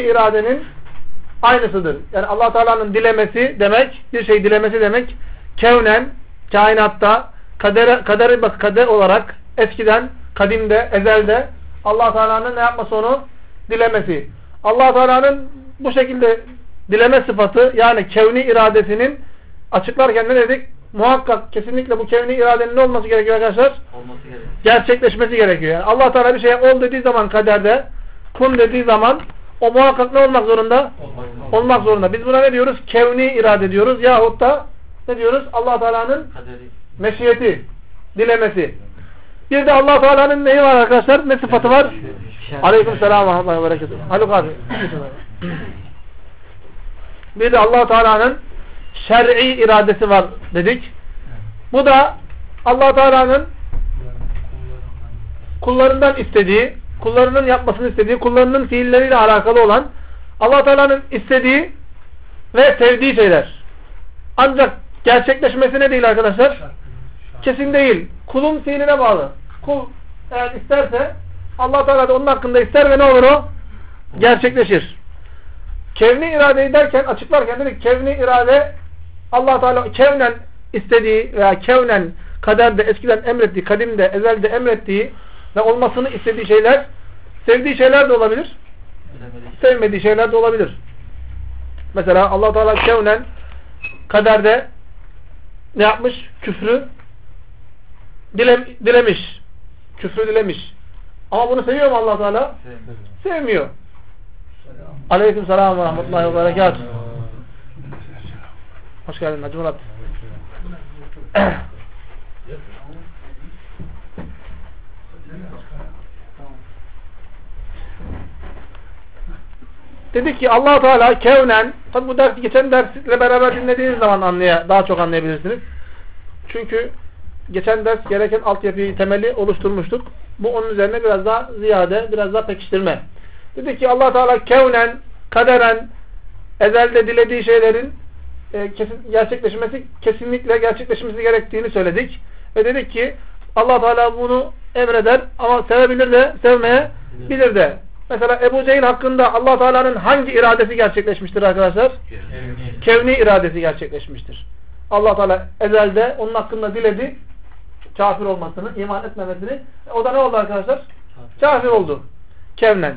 iradenin aynısıdır. Yani Allah Teala'nın dilemesi demek, bir şey dilemesi demek, kevnen, kainatta, kader olarak eskiden, kadimde, ezelde Allah Teala'nın ne yapması onu? Dilemesi. Allah Teala'nın bu şekilde dileme sıfatı, yani kevni iradesinin açıklarken ne dedik? Muhakkak kesinlikle bu kevni iradenin ne olması gerekiyor arkadaşlar? Olması gerekiyor. Gerçekleşmesi gerekiyor. Yani Allah Teala bir şeye ol dediği zaman kaderde, kun dediği zaman o muhakkak ne olmak zorunda? Olmak zorunda. Biz buna ne diyoruz? Kevni irade diyoruz. Yahut da ne diyoruz? Allah Teala'nın meşiyeti, dilemesi. Bir de Allah Teala'nın neyi var arkadaşlar? Ne sıfatı var? Aleykümselam ve rahmetullahi ve berekatuhu. Haluk abi. Bir de Allah Teala'nın şer'i iradesi var dedik. Bu da Allah Teala'nın kullarından istediği, kullarının yapmasını istediği, kullarının fiilleriyle alakalı olan Allah Teala'nın istediği ve sevdiği şeyler. Ancak gerçekleşmesi ne değil arkadaşlar? Kesin değil. Kulun fiiline bağlı. Kul eğer isterse Allah Teala da onun hakkında ister ve ne olur o? Gerçekleşir. Kevni iradeyi derken, açıklarken dedik kevni irade Allah Teala kevnen istediği veya kevnen kaderde eskiden emrettiği, kadimde, ezelde emrettiği ve olmasını istediği şeyler, sevdiği şeyler de olabilir. Sevmediği şeyler de olabilir. Mesela Allah Teala kevnen kaderde ne yapmış? Küfrü dilemiş. Küfrü dilemiş. Ama bunu seviyor mu Allah Teala? Sevmiyor. Aleykümselam ve rahmetullahi ve berekatuhu. Hoş geldin Hacı Murat. Dedik ki Allah Teala kevnen, tabi bu ders geçen dersle beraber dinlediğiniz zaman daha çok anlayabilirsiniz. Çünkü geçen ders gereken altyapıyı, temeli oluşturmuştuk. Bu onun üzerine biraz daha ziyade, biraz daha pekiştirme. Dedik ki Allah Teala kevnen, kaderen, ezelde dilediği şeylerin kesinlikle gerçekleşmesi gerektiğini söyledik. Ve dedik ki Allah Teala bunu emreder ama sevebilir de sevmeyebilir de. Mesela Ebu Cehil hakkında Allah Teala'nın hangi iradesi gerçekleşmiştir arkadaşlar? Kevni iradesi gerçekleşmiştir. Allah Teala ezelde onun hakkında diledi kafir olmasını, iman etmemesini. O da ne oldu arkadaşlar? Kafir oldu. Kevnen.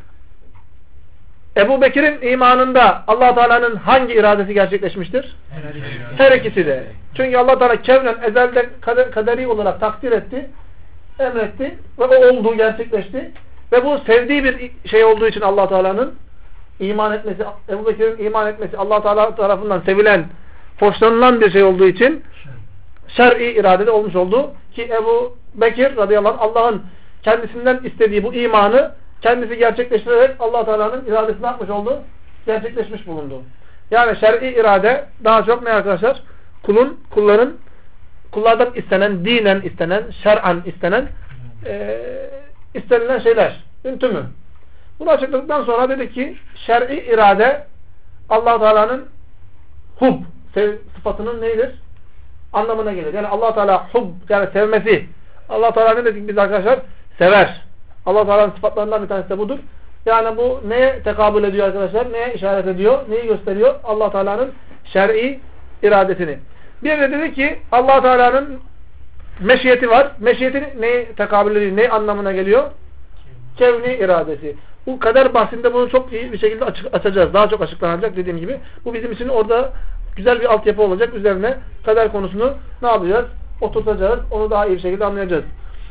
Ebu Bekir'in imanında Allah Teala'nın hangi iradesi gerçekleşmiştir? Her ikisi de. Çünkü Allah Teala kevnen ezelde kaderi olarak takdir etti, emretti ve o oldu, gerçekleşti. Ve bu sevdiği bir şey olduğu için Allah Teala'nın iman etmesi, Ebu Bekir'in iman etmesi Allah Teala tarafından sevilen, hoşlanılan bir şey olduğu için şer'i iradede olmuş oldu. Ki Ebu Bekir radıyallahu anh Allah'ın kendisinden istediği bu imanı kendisi gerçekleştirerek Allah Teala'nın iradesini yapmış oldu. Gerçekleşmiş bulundu. Yani şer'i irade daha çok ne arkadaşlar? Kullardan istenen, dinen istenen, şer'an istenen istenilen şeyler. Tümü. Bunu açıkladıktan sonra dedik ki şer'i irade Allah Teala'nın hub sıfatının neyidir? Anlamına gelir. Yani Allah Teala hub, yani sevmesi. Allah Teala ne dedik biz arkadaşlar? Sever. Allah Teala'nın sıfatlarından bir tanesi de budur. Yani bu neye tekabül ediyor arkadaşlar? Neye işaret ediyor? Neyi gösteriyor? Allah Teala'nın şer'i iradesini. Bir de dedi ki Allah Teala'nın meşiyeti var. Meşiyeti neye tekabül ediyor? Ne anlamına geliyor? Kevni iradesi. Bu kader bahsinde bunu çok iyi bir şekilde açacağız. Daha çok açıklanacak dediğim gibi. Bu bizim için orada güzel bir altyapı olacak. Üzerine kader konusunu ne yapacağız? Oturtacağız. Onu daha iyi bir şekilde anlayacağız.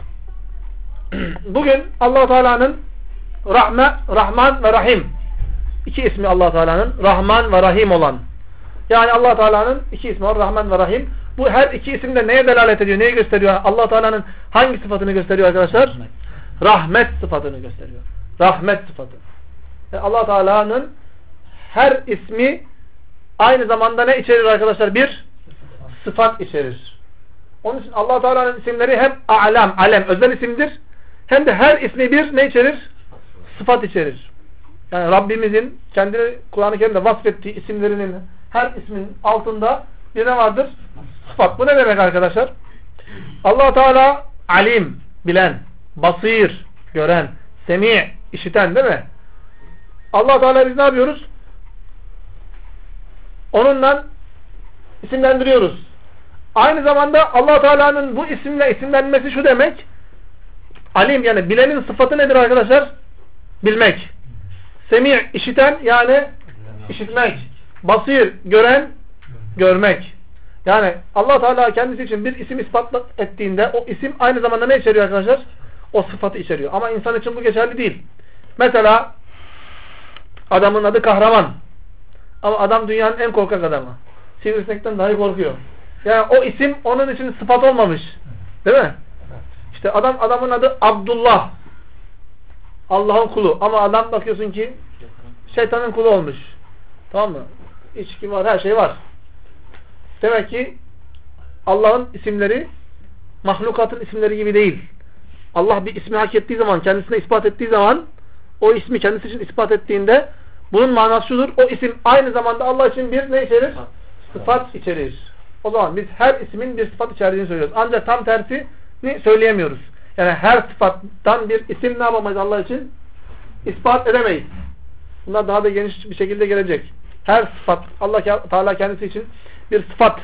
Bugün Allah Teala'nın Rahman ve Rahim. İki ismi Allah Teala'nın Rahman ve Rahim olan. Yani Allah Teala'nın iki ismi var. Rahman ve Rahim. Bu her iki isim de neye delalet ediyor? Neyi gösteriyor? Allah Teala'nın hangi sıfatını gösteriyor arkadaşlar? Rahmet sıfatını gösteriyor. Rahmet sıfatı. Allah Teala'nın her ismi aynı zamanda ne içerir arkadaşlar? Bir sıfat içerir. Onun için Allah Teala'nın isimleri hem alem, özel isimdir. Hem de her ismi bir ne içerir? Sıfat içerir. Yani Rabbimizin kendini Kur'an-ı Kerim'de vasfettiği isimlerinin her ismin altında bir ne vardır? Sıfat. Bu ne demek arkadaşlar? Allah Teala alim, bilen, basir, gören, semi, işiten değil mi? Allah Teala biz ne yapıyoruz? Onunla isimlendiriyoruz. Aynı zamanda Allah Teala'nın bu isimle isimlenmesi şu demek. Alim yani bilenin sıfatı nedir arkadaşlar? Bilmek. Semi' işiten yani işitmek. Basir gören görmek. Yani Allah Teala kendisi için bir isim ispat ettiğinde o isim aynı zamanda ne içeriyor arkadaşlar? O sıfatı içeriyor. Ama insan için bu geçerli değil. Mesela adamın adı kahraman. Ama adam dünyanın en korkak adamı. Sivrisinekten dahi korkuyor. Yani o isim onun için sıfat olmamış. Değil mi? İşte adamın adı Abdullah. Allah'ın kulu. Ama adam bakıyorsun ki şeytanın kulu olmuş. Tamam mı? İçki var, her şey var. Demek ki Allah'ın isimleri mahlukatın isimleri gibi değil. Allah bir ismi hak ettiği zaman, kendisine ispat ettiği zaman, o ismi kendisi için ispat ettiğinde bunun manası şudur. O isim aynı zamanda Allah için bir ne içerir? Sıfat içerir. O zaman biz her ismin bir sıfat içerdiğini söylüyoruz. Ancak tam tersini söyleyemiyoruz. Yani her sıfattan bir isim ne yapamayız Allah için? İspat edemeyiz. Bunlar daha da geniş bir şekilde gelecek. Her sıfat, Allah Teala kendisi için bir sıfat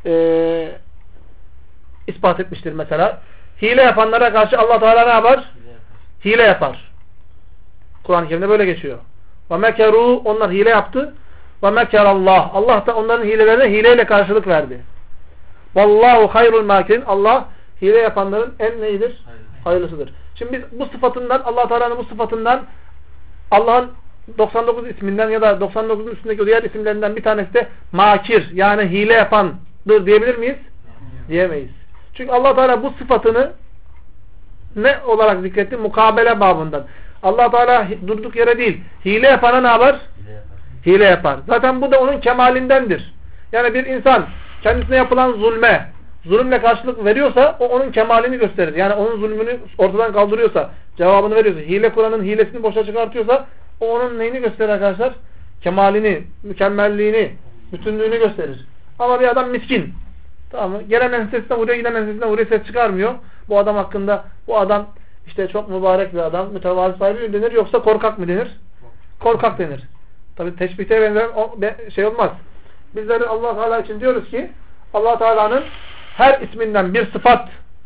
ispat etmiştir mesela. Hile yapanlara karşı Allah Teala ne yapar? Hile yapar. Kur'an-ı Kerim'de böyle geçiyor. Ve mekeru, onlar hile yaptı. Ve mekerallah, Allah da onların hilelerine hileyle karşılık verdi. Vallahu hayrul makirin, Allah hile yapanların en neyidir? Hayırlısıdır. Şimdi biz bu sıfatından, Allah Teala'nın bu sıfatından, Allah'ın 99 isminden ya da 99'un üstündeki diğer isimlerinden bir tanesi de makir, yani hile yapandır diyebilir miyiz? Diyemeyiz. Çünkü Allah Teala bu sıfatını ne olarak zikretti? Mukabele babından. Allah Teala durduk yere değil, hile yapana ne yapar? Hile yapar. Zaten bu da onun kemalindendir. Yani bir insan kendisine yapılan zulümle karşılık veriyorsa o onun kemalini gösterir. Yani onun zulmünü ortadan kaldırıyorsa, cevabını veriyorsa, hile kuranın hilesini boşa çıkartıyorsa o onun neyini gösterir arkadaşlar? Kemalini, mükemmelliğini, bütünlüğünü gösterir. Ama bir adam miskin. Tamam mı? Gelen ensesinden vuruyor, giden ensesinden vuruyor, ses çıkarmıyor. Bu adam hakkında, bu adam işte çok mübarek bir adam, mütevazi sahibi mi denir yoksa korkak mı denir? Korkak denir. Tabi teşbihte benzer şey olmaz. Bizler Allah Teala için diyoruz ki Allah Teala'nın her isminden bir sıfat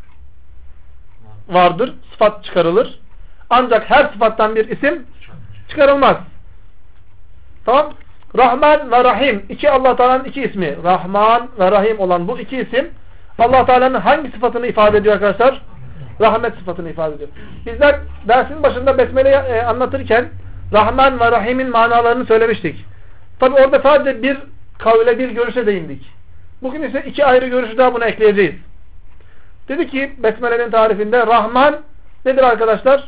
vardır. Sıfat çıkarılır. Ancak her sıfattan bir isim çıkarılmaz. Tamam? Rahman ve Rahim. İki Allah Teala'nın iki ismi. Rahman ve Rahim olan bu iki isim Allah Teala'nın hangi sıfatını ifade ediyor arkadaşlar? Rahmet sıfatını ifade ediyor. Bizler dersin başında Besmele'yi anlatırken Rahman ve Rahim'in manalarını söylemiştik. Tabi orada sadece bir kavle, bir görüşe değindik. Bugün ise iki ayrı görüşü daha buna ekleyeceğiz. Dedi ki Besmele'nin tarifinde Rahman nedir arkadaşlar?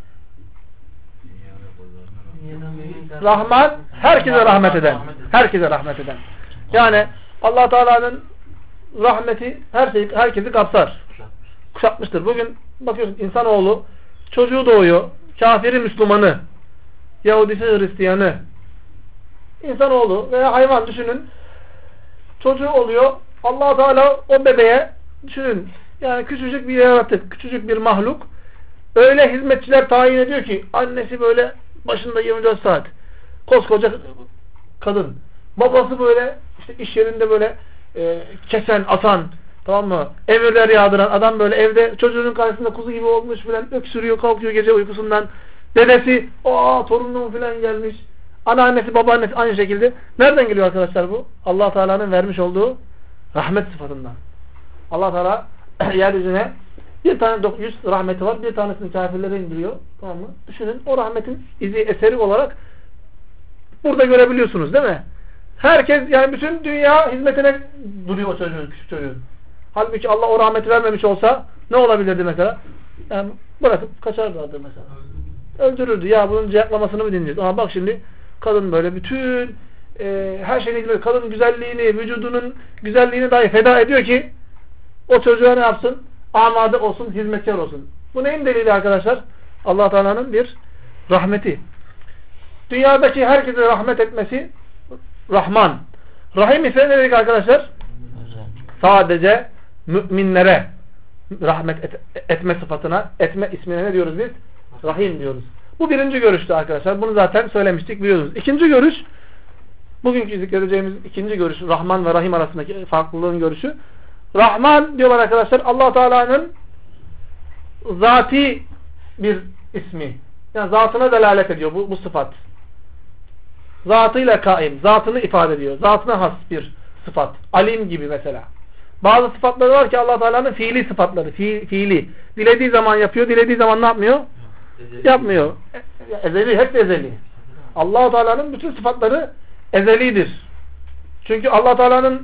Rahman herkese rahmet eden. Herkese rahmet eden. Yani Allah Teala'nın rahmeti herkesi kapsar. Kuşatmıştır. Bugün bakıyorsun insanoğlu çocuğu doğuyor. Kafiri Müslümanı, Yahudisi Hristiyanı, insanoğlu veya hayvan düşünün. Çocuğu oluyor. Allah Teala o bebeğe düşünün. Yani küçücük bir yaratık, küçücük bir mahluk. Öyle hizmetçiler tayin ediyor ki annesi böyle başında 24 saat. Koskoca kadın. Babası böyle işte iş yerinde böyle kesen, atan, tamam mı? Emirler yağdıran adam böyle evde çocuğunun karşısında kuzu gibi olmuş filan öksürüyor, kalkıyor gece uykusundan. Dedesi, torunum filan gelmiş. Anneannesi, babaannesi aynı şekilde. Nereden geliyor arkadaşlar bu? Allah Teala'nın vermiş olduğu rahmet sıfatından. Allah Teala yeryüzüne bir tane 900 rahmeti var. Bir tanesini kafirlere indiriyor. Tamam mı? Düşünün o rahmetin izi, eseri olarak burada görebiliyorsunuz değil mi? Herkes yani bütün dünya hizmetine duruyor o çocuğun, küçük çocuğun. Halbuki Allah o rahmeti vermemiş olsa ne olabilirdi mesela? Yani bırakıp kaçarlardı mesela. Öldürürdü. Ya bunun ciyaklamasını mı dinleyeceğiz? Ama bak şimdi kadın böyle bütün her şeyini böyle kadın güzelliğini, vücudunun güzelliğini dahi feda ediyor ki o çocuğa ne yapsın? Amade olsun, hizmetkar olsun. Bu neyin delili arkadaşlar? Allah Teala'nın bir rahmeti. Dünyadaki herkese rahmet etmesi Rahman. Rahim ise ne dedik arkadaşlar? Sadece müminlere rahmet etme sıfatına, etme ismine ne diyoruz biz? Rahim diyoruz. Bu birinci görüştü arkadaşlar. Bunu zaten söylemiştik, biliyorsunuz. İkinci görüş, bugünkü zikredeceğimiz ikinci görüş, Rahman ve Rahim arasındaki farklılığın görüşü. Rahman diyorlar arkadaşlar, Allah Teala'nın zati bir ismi. Yani zatına delalet ediyor bu sıfat. Zatıyla kaim, zatını ifade ediyor. Zatına has bir sıfat. Alim gibi mesela. Bazı sıfatları var ki Allah Teala'nın fiili sıfatları. Fiili. Dilediği zaman yapıyor, dilediği zaman ne yapmıyor? Yapmıyor. Ezeli, hep ezeli. Allah Teala'nın bütün sıfatları ezelidir. Çünkü Allah Teala'nın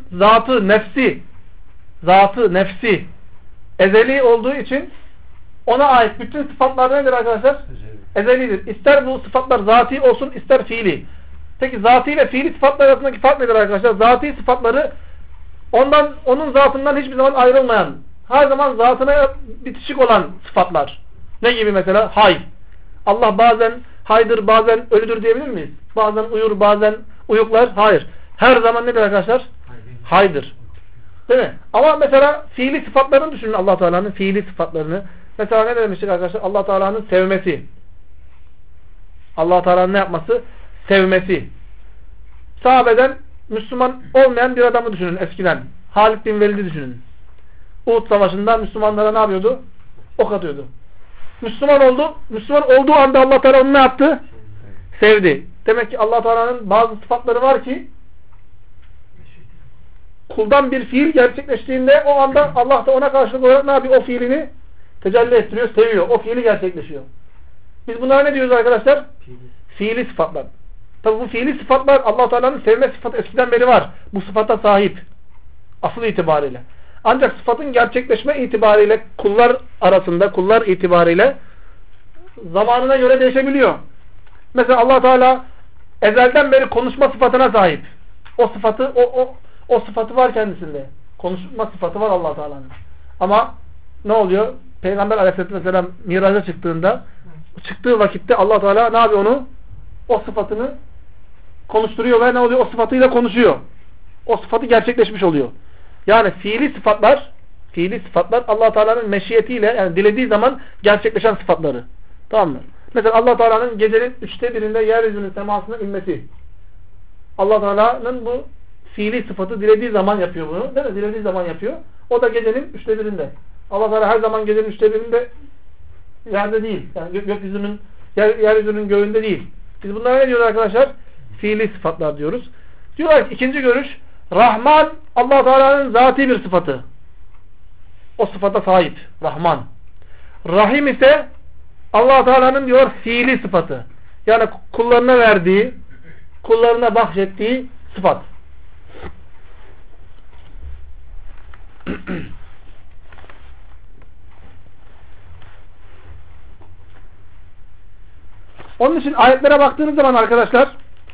zatı, nefsi ezeli olduğu için ona ait bütün sıfatlar nedir arkadaşlar? Ezelidir. İster bu sıfatlar zati olsun, ister fiili. Peki zati ile fiili sıfatlar arasındaki fark nedir arkadaşlar? Zati sıfatları onun zatından hiçbir zaman ayrılmayan, her zaman zatına bitişik olan sıfatlar. Ne gibi mesela? Hay. Allah bazen haydır, bazen ölüdür diyebilir miyiz? Bazen uyur, bazen uyuklar. Hayır. Her zaman nedir arkadaşlar? Haydır. Değil mi? Ama mesela fiili sıfatlarını düşünün, Allah Teala'nın fiili sıfatlarını. Mesela ne demiştik arkadaşlar? Allah Teala'nın sevmesi. Allah Teala'nın ne yapması? Sevmesi. Sahabeden Müslüman olmayan bir adamı düşünün eskiden. Halid bin Velid'i düşünün. Uhud Savaşı'nda Müslümanlara ne yapıyordu? Ok atıyordu. Müslüman oldu. Müslüman olduğu anda Allah Teala onu ne yaptı? Sevdi. Demek ki Allah Teala'nın bazı sıfatları var ki kuldan bir fiil gerçekleştiğinde o anda Allah da ona karşılık olarak ne yapıyor? O fiilini tecelli ettiriyor, seviyor. O fiili gerçekleşiyor. Biz bunlara ne diyoruz arkadaşlar? Fiili sıfatlar. Tabi bu fiili sıfatlar Allah Teala'nın sevme sıfatı eskiden beri var. Bu sıfata sahip. Asıl itibariyle. Ancak sıfatın gerçekleşme itibariyle kullar arasında, kullar itibariyle zamanına göre değişebiliyor. Mesela Allah Teala ezelden beri konuşma sıfatına sahip. O sıfatı o sıfatı var kendisinde. Konuşma sıfatı var Allah Teala'nın. Ama ne oluyor? Peygamber Aleyhisselatü Vesselam miraca çıktığı vakitte Allah Teala ne yapıyor onu? O sıfatını konuşturuyor ve ne oluyor? O sıfatıyla konuşuyor. O sıfatı gerçekleşmiş oluyor. Yani fiili sıfatlar Allah Teala'nın meşiyetiyle, yani dilediği zaman gerçekleşen sıfatları. Tamam mı? Mesela Allah Teala'nın gecenin 1/3'inde yeryüzünün semasına inmesi. Allah Teala'nın bu fiili sıfatı dilediği zaman yapıyor bunu. Değil mi? Dilediği zaman yapıyor. O da gecenin 1/3'inde. Allah Teala her zaman gecenin 1/3'inde yerde değil. Yani gökyüzünün, yeryüzünün göğünde değil. Biz bunlara ne diyoruz arkadaşlar? Fiili sıfatlar diyoruz. Diyorlar ki ikinci görüş, Rahman Allah Teala'nın zati bir sıfatı. O sıfata sahip. Rahman. Rahim ise Allah Teala'nın diyor fiili sıfatı. Yani kullarına verdiği, kullarına bahşettiği sıfat. Onun için ayetlere baktığınız zaman arkadaşlar,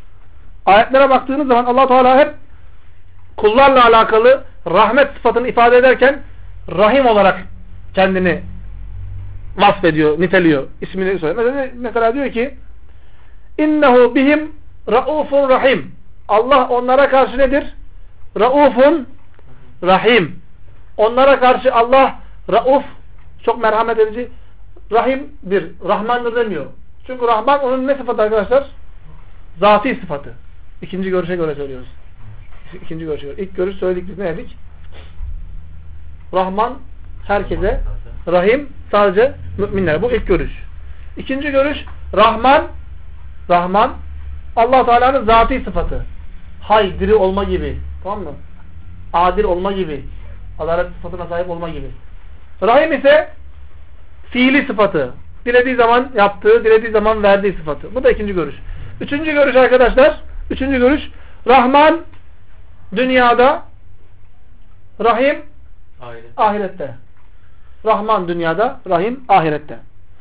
Allah Teala hep kullarla alakalı rahmet sıfatını ifade ederken Rahim olarak kendini vasfediyor, niteliyor. İsmini söylüyor. Mesela diyor ki İnnehu bihim raufun rahim. Allah onlara karşı nedir? Raufun rahim. Onlara karşı Allah rauf, çok merhamet edici, rahimdir, rahmandır demiyor. Çünkü Rahman onun ne sıfatı arkadaşlar? Zati sıfatı. İkinci görüşe göre söylüyoruz. İkinci görüşe göre. İlk görüş söyledik biz, ne dedik? Rahman herkese, Rahim sadece müminlere. Bu ilk görüş. İkinci görüş, Rahman Allah Teala'nın zati sıfatı. Hay, diri olma gibi. Tamam mı? Adil olma gibi. Adalet sıfatına sahip olma gibi. Rahim ise fiili sıfatı. Dilediği zaman yaptığı, dilediği zaman verdiği sıfatı. Bu da ikinci görüş. Üçüncü görüş arkadaşlar. Üçüncü görüş. Rahman dünyada, Rahim ahirette. Rahman dünyada, Rahim ahirette.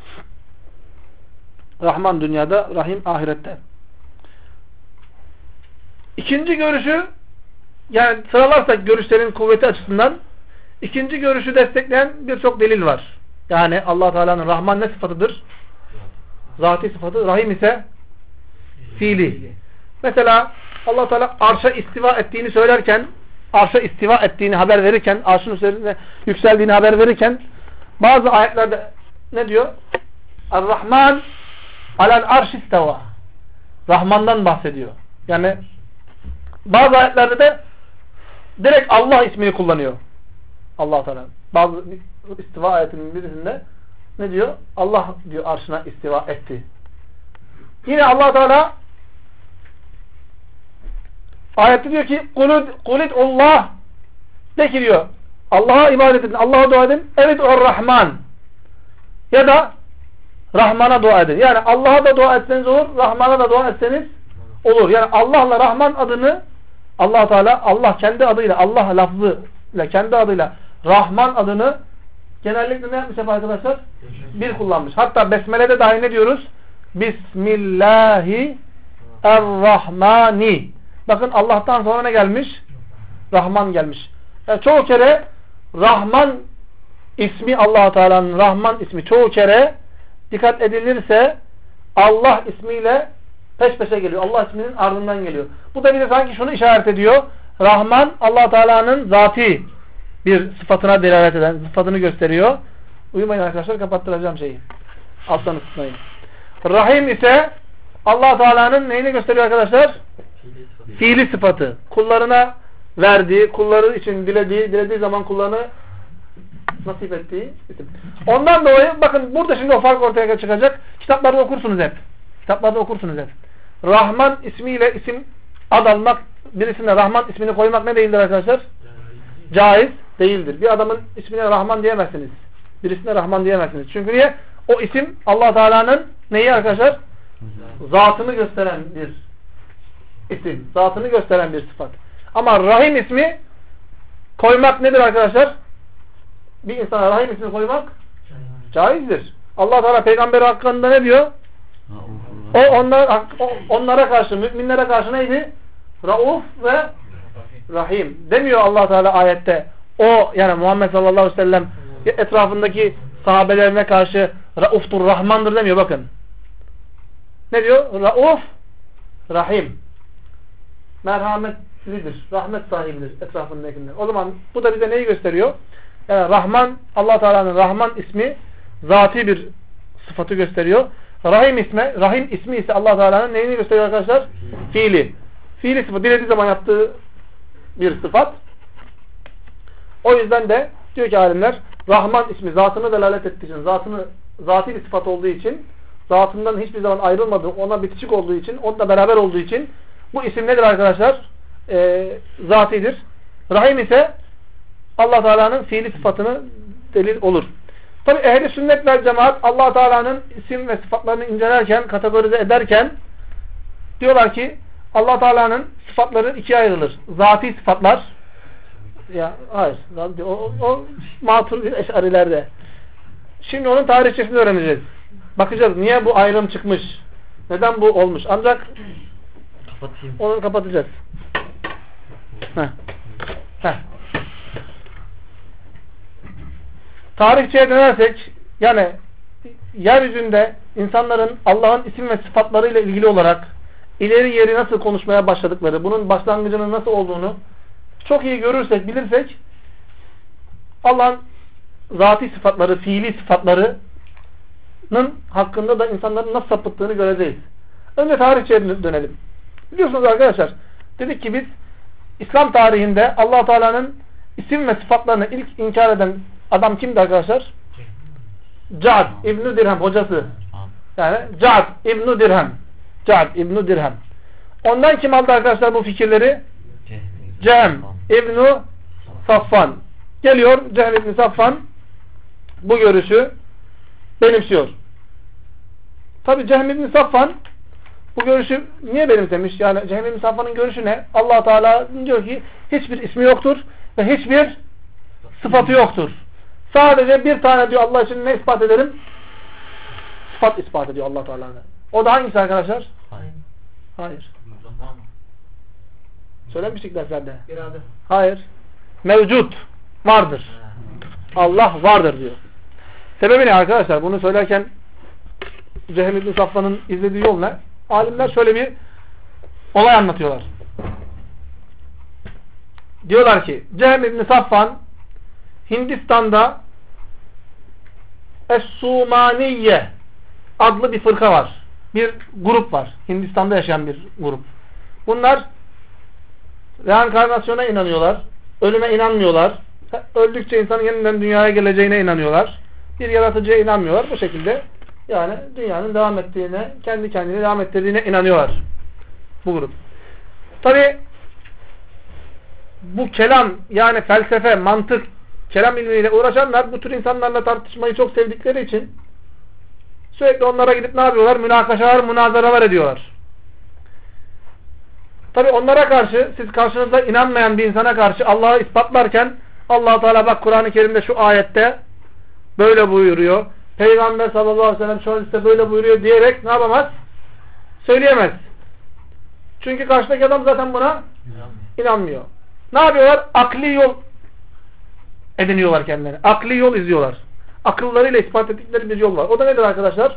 Rahman dünyada, Rahim ahirette. İkinci görüşü, yani sıralarsak görüşlerin kuvveti açısından, ikinci görüşü destekleyen birçok delil var. Yani Allah Teala'nın Rahman ne sıfatıdır? Zati sıfatı. Rahim ise fiili. Mesela Allah Teala arşa istiva ettiğini söylerken, arşa istiva ettiğini haber verirken, arşın üzerine yükseldiğini haber verirken bazı ayetlerde ne diyor? Er-Rahman Alel arş isteva. Rahman'dan bahsediyor. Yani bazı ayetlerde de direkt Allah ismini kullanıyor. Allah Teala. Bazı istiva ayetinin birisinde ne diyor? Allah diyor arşına istiva etti. Yine Allah Teala ayette diyor ki kulit Allah, de ki diyor Allah'a ibadet edin, Allah'a dua edin. Evet o Rahman. Ya da Rahman'a dua edin. Yani Allah'a da dua etseniz olur, Rahman'a da dua etseniz olur. Yani Allah'la Rahman adını Allah Teala, Allah kendi adıyla, Allah lafzıyla kendi adıyla Rahman adını genellikle ne yapmış arkadaşlar? Bir kullanmış. Hatta Besmele'de dahi ne diyoruz? Bismillahirrahmani. Bakın Allah'tan sonra ne gelmiş? Rahman gelmiş. Yani çoğu kere Rahman ismi, Allah Teala'nın Rahman ismi çoğu kere dikkat edilirse Allah ismiyle peş peşe geliyor. Allah isminin ardından geliyor. Bu da bize sanki şunu işaret ediyor. Rahman Allah Teala'nın zati bir sıfatına delalet eden, sıfatını gösteriyor. Uyumayın arkadaşlar, kapattıracağım şeyi. Alttan ısıtmayın. Rahim ise Allah Teala'nın neyini gösteriyor arkadaşlar? Fiili sıfatı. Kullarına verdiği, kulları için dilediği zaman kullarını nasip ettiği isim. Ondan dolayı bakın burada şimdi o fark ortaya çıkacak. Kitaplarda okursunuz hep. Kitaplarda okursunuz hep. Rahman ismiyle isim ad almak, birisine Rahman ismini koymak ne değildir arkadaşlar? Caiz değildir. Bir adamın ismine Rahman diyemezsiniz. Birisine Rahman diyemezsiniz. Çünkü niye? O isim Allah Teala'nın neyi arkadaşlar? Zatını gösteren bir isim. Zatını gösteren bir sıfat. Ama Rahim ismi koymak nedir arkadaşlar? Bir insana Rahim ismini koymak caizdir. Allah Teala peygamberi hakkında ne diyor? O onlara karşı, müminlere karşı neydi? Rauf ve Rahim. Demiyor Allah Teala ayette. O yani Muhammed sallallahu aleyhi ve sellem etrafındaki sahabelerine karşı Rauf'tur, Rahmandır demiyor bakın. Ne diyor? Rauf, Rahim. Merhametlidir, rahmet sahibidir etrafındakiler. O zaman bu da bize neyi gösteriyor? Yani Rahman, Allah Teala'nın Rahman ismi zati bir sıfatı gösteriyor. Rahim ismi ise Allah Teala'nın neyini gösteriyor arkadaşlar? Fiili. Fiili sıfat. Dilediği zaman yaptığı bir sıfat. O yüzden de diyor ki alimler Rahman ismi zatını delalet ettiği için, zati bir sıfat olduğu için, zatından hiçbir zaman ayrılmadığı, ona bitişik olduğu için, onunla beraber olduğu için bu isim nedir arkadaşlar? Zatidir. Rahim ise Allah Teala'nın fiili sıfatını delil olur. Tabi ehli sünnet ve cemaat Allah Teala'nın isim ve sıfatlarını incelerken, kategorize ederken diyorlar ki Allah Teala'nın sıfatları ikiye ayrılır. Zati sıfatlar, ya hayır, o Maturidi Eş'arilerde. Şimdi onun tarihçesini öğreneceğiz. Bakacağız niye bu ayrım çıkmış. Neden bu olmuş. Ancak onu kapatacağız. Tarihçeye dönersek yani yeryüzünde insanların Allah'ın isim ve sıfatlarıyla ilgili olarak ileri yeri nasıl konuşmaya başladıkları, bunun başlangıcının nasıl olduğunu çok iyi görürsek, bilirsek Allah'ın zati sıfatları, fiili sıfatlarının hakkında da insanların nasıl sapıttığını göreceğiz. Önce tarihçeye dönelim. Biliyorsunuz arkadaşlar, dedik ki biz İslam tarihinde Allah Teala'nın isim ve sıfatlarını ilk inkar eden adam kimdi arkadaşlar? Ca'd İbn-i Dirhem hocası. Yani Ca'd İbn-i Dirhem. Ca'd İbn-i Dirhem. Ondan kim aldı arkadaşlar bu fikirleri? Cehm İbn-i Safvan. Geliyor Cehm İbn-i Safvan bu görüşü benimsiyor. Tabi Cehm İbn-i Safvan bu görüşü niye benimsemiş? Yani Cehm İbn-i Safvan'ın görüşü ne? Allah Teala diyor ki hiçbir ismi yoktur ve hiçbir sıfatı yoktur. Sadece bir tane diyor Allah için ne ispat ederim? Sıfat ispat ediyor Allah Teala'nın. O da hangisi arkadaşlar? Hayır. Söylemiştik derslerde. Hayır. Mevcut. Vardır. Allah vardır diyor. Sebebi ne arkadaşlar? Bunu söylerken Cehm İbn Safvan'ın izlediği yol ne? Alimler şöyle bir olay anlatıyorlar. Diyorlar ki Cehm İbn Safvan Hindistan'da Es-Sumaniye adlı bir fırka var. bir grup var. Hindistan'da yaşayan bir grup. Bunlar reenkarnasyona inanıyorlar. Ölüme inanmıyorlar. Öldükçe insanın yeniden dünyaya geleceğine inanıyorlar. Bir yaratıcıya inanmıyorlar. Bu şekilde yani dünyanın devam ettiğine, kendi kendine devam ettirdiğine inanıyorlar. Bu grup. Tabi bu kelam yani felsefe, mantık, kelam ilmiyle uğraşanlar bu tür insanlarla tartışmayı çok sevdikleri için sürekli onlara gidip ne yapıyorlar? Münakaşalar, münazaralar ediyorlar. Tabi onlara karşı, siz karşınızda inanmayan bir insana karşı Allah'ı ispatlarken Allah-u Teala bak Kur'an-ı Kerim'de şu ayette böyle buyuruyor. Peygamber sallallahu aleyhi ve sellem şu hadiste böyle buyuruyor diyerek ne yapamaz? Söyleyemez. Çünkü karşıdaki adam zaten buna inanmıyor. Ne yapıyorlar? Akli yol ediniyorlar kendilerine. Akli yol izliyorlar. Akıllarıyla ispat ettikleri bir yol var. O da nedir arkadaşlar?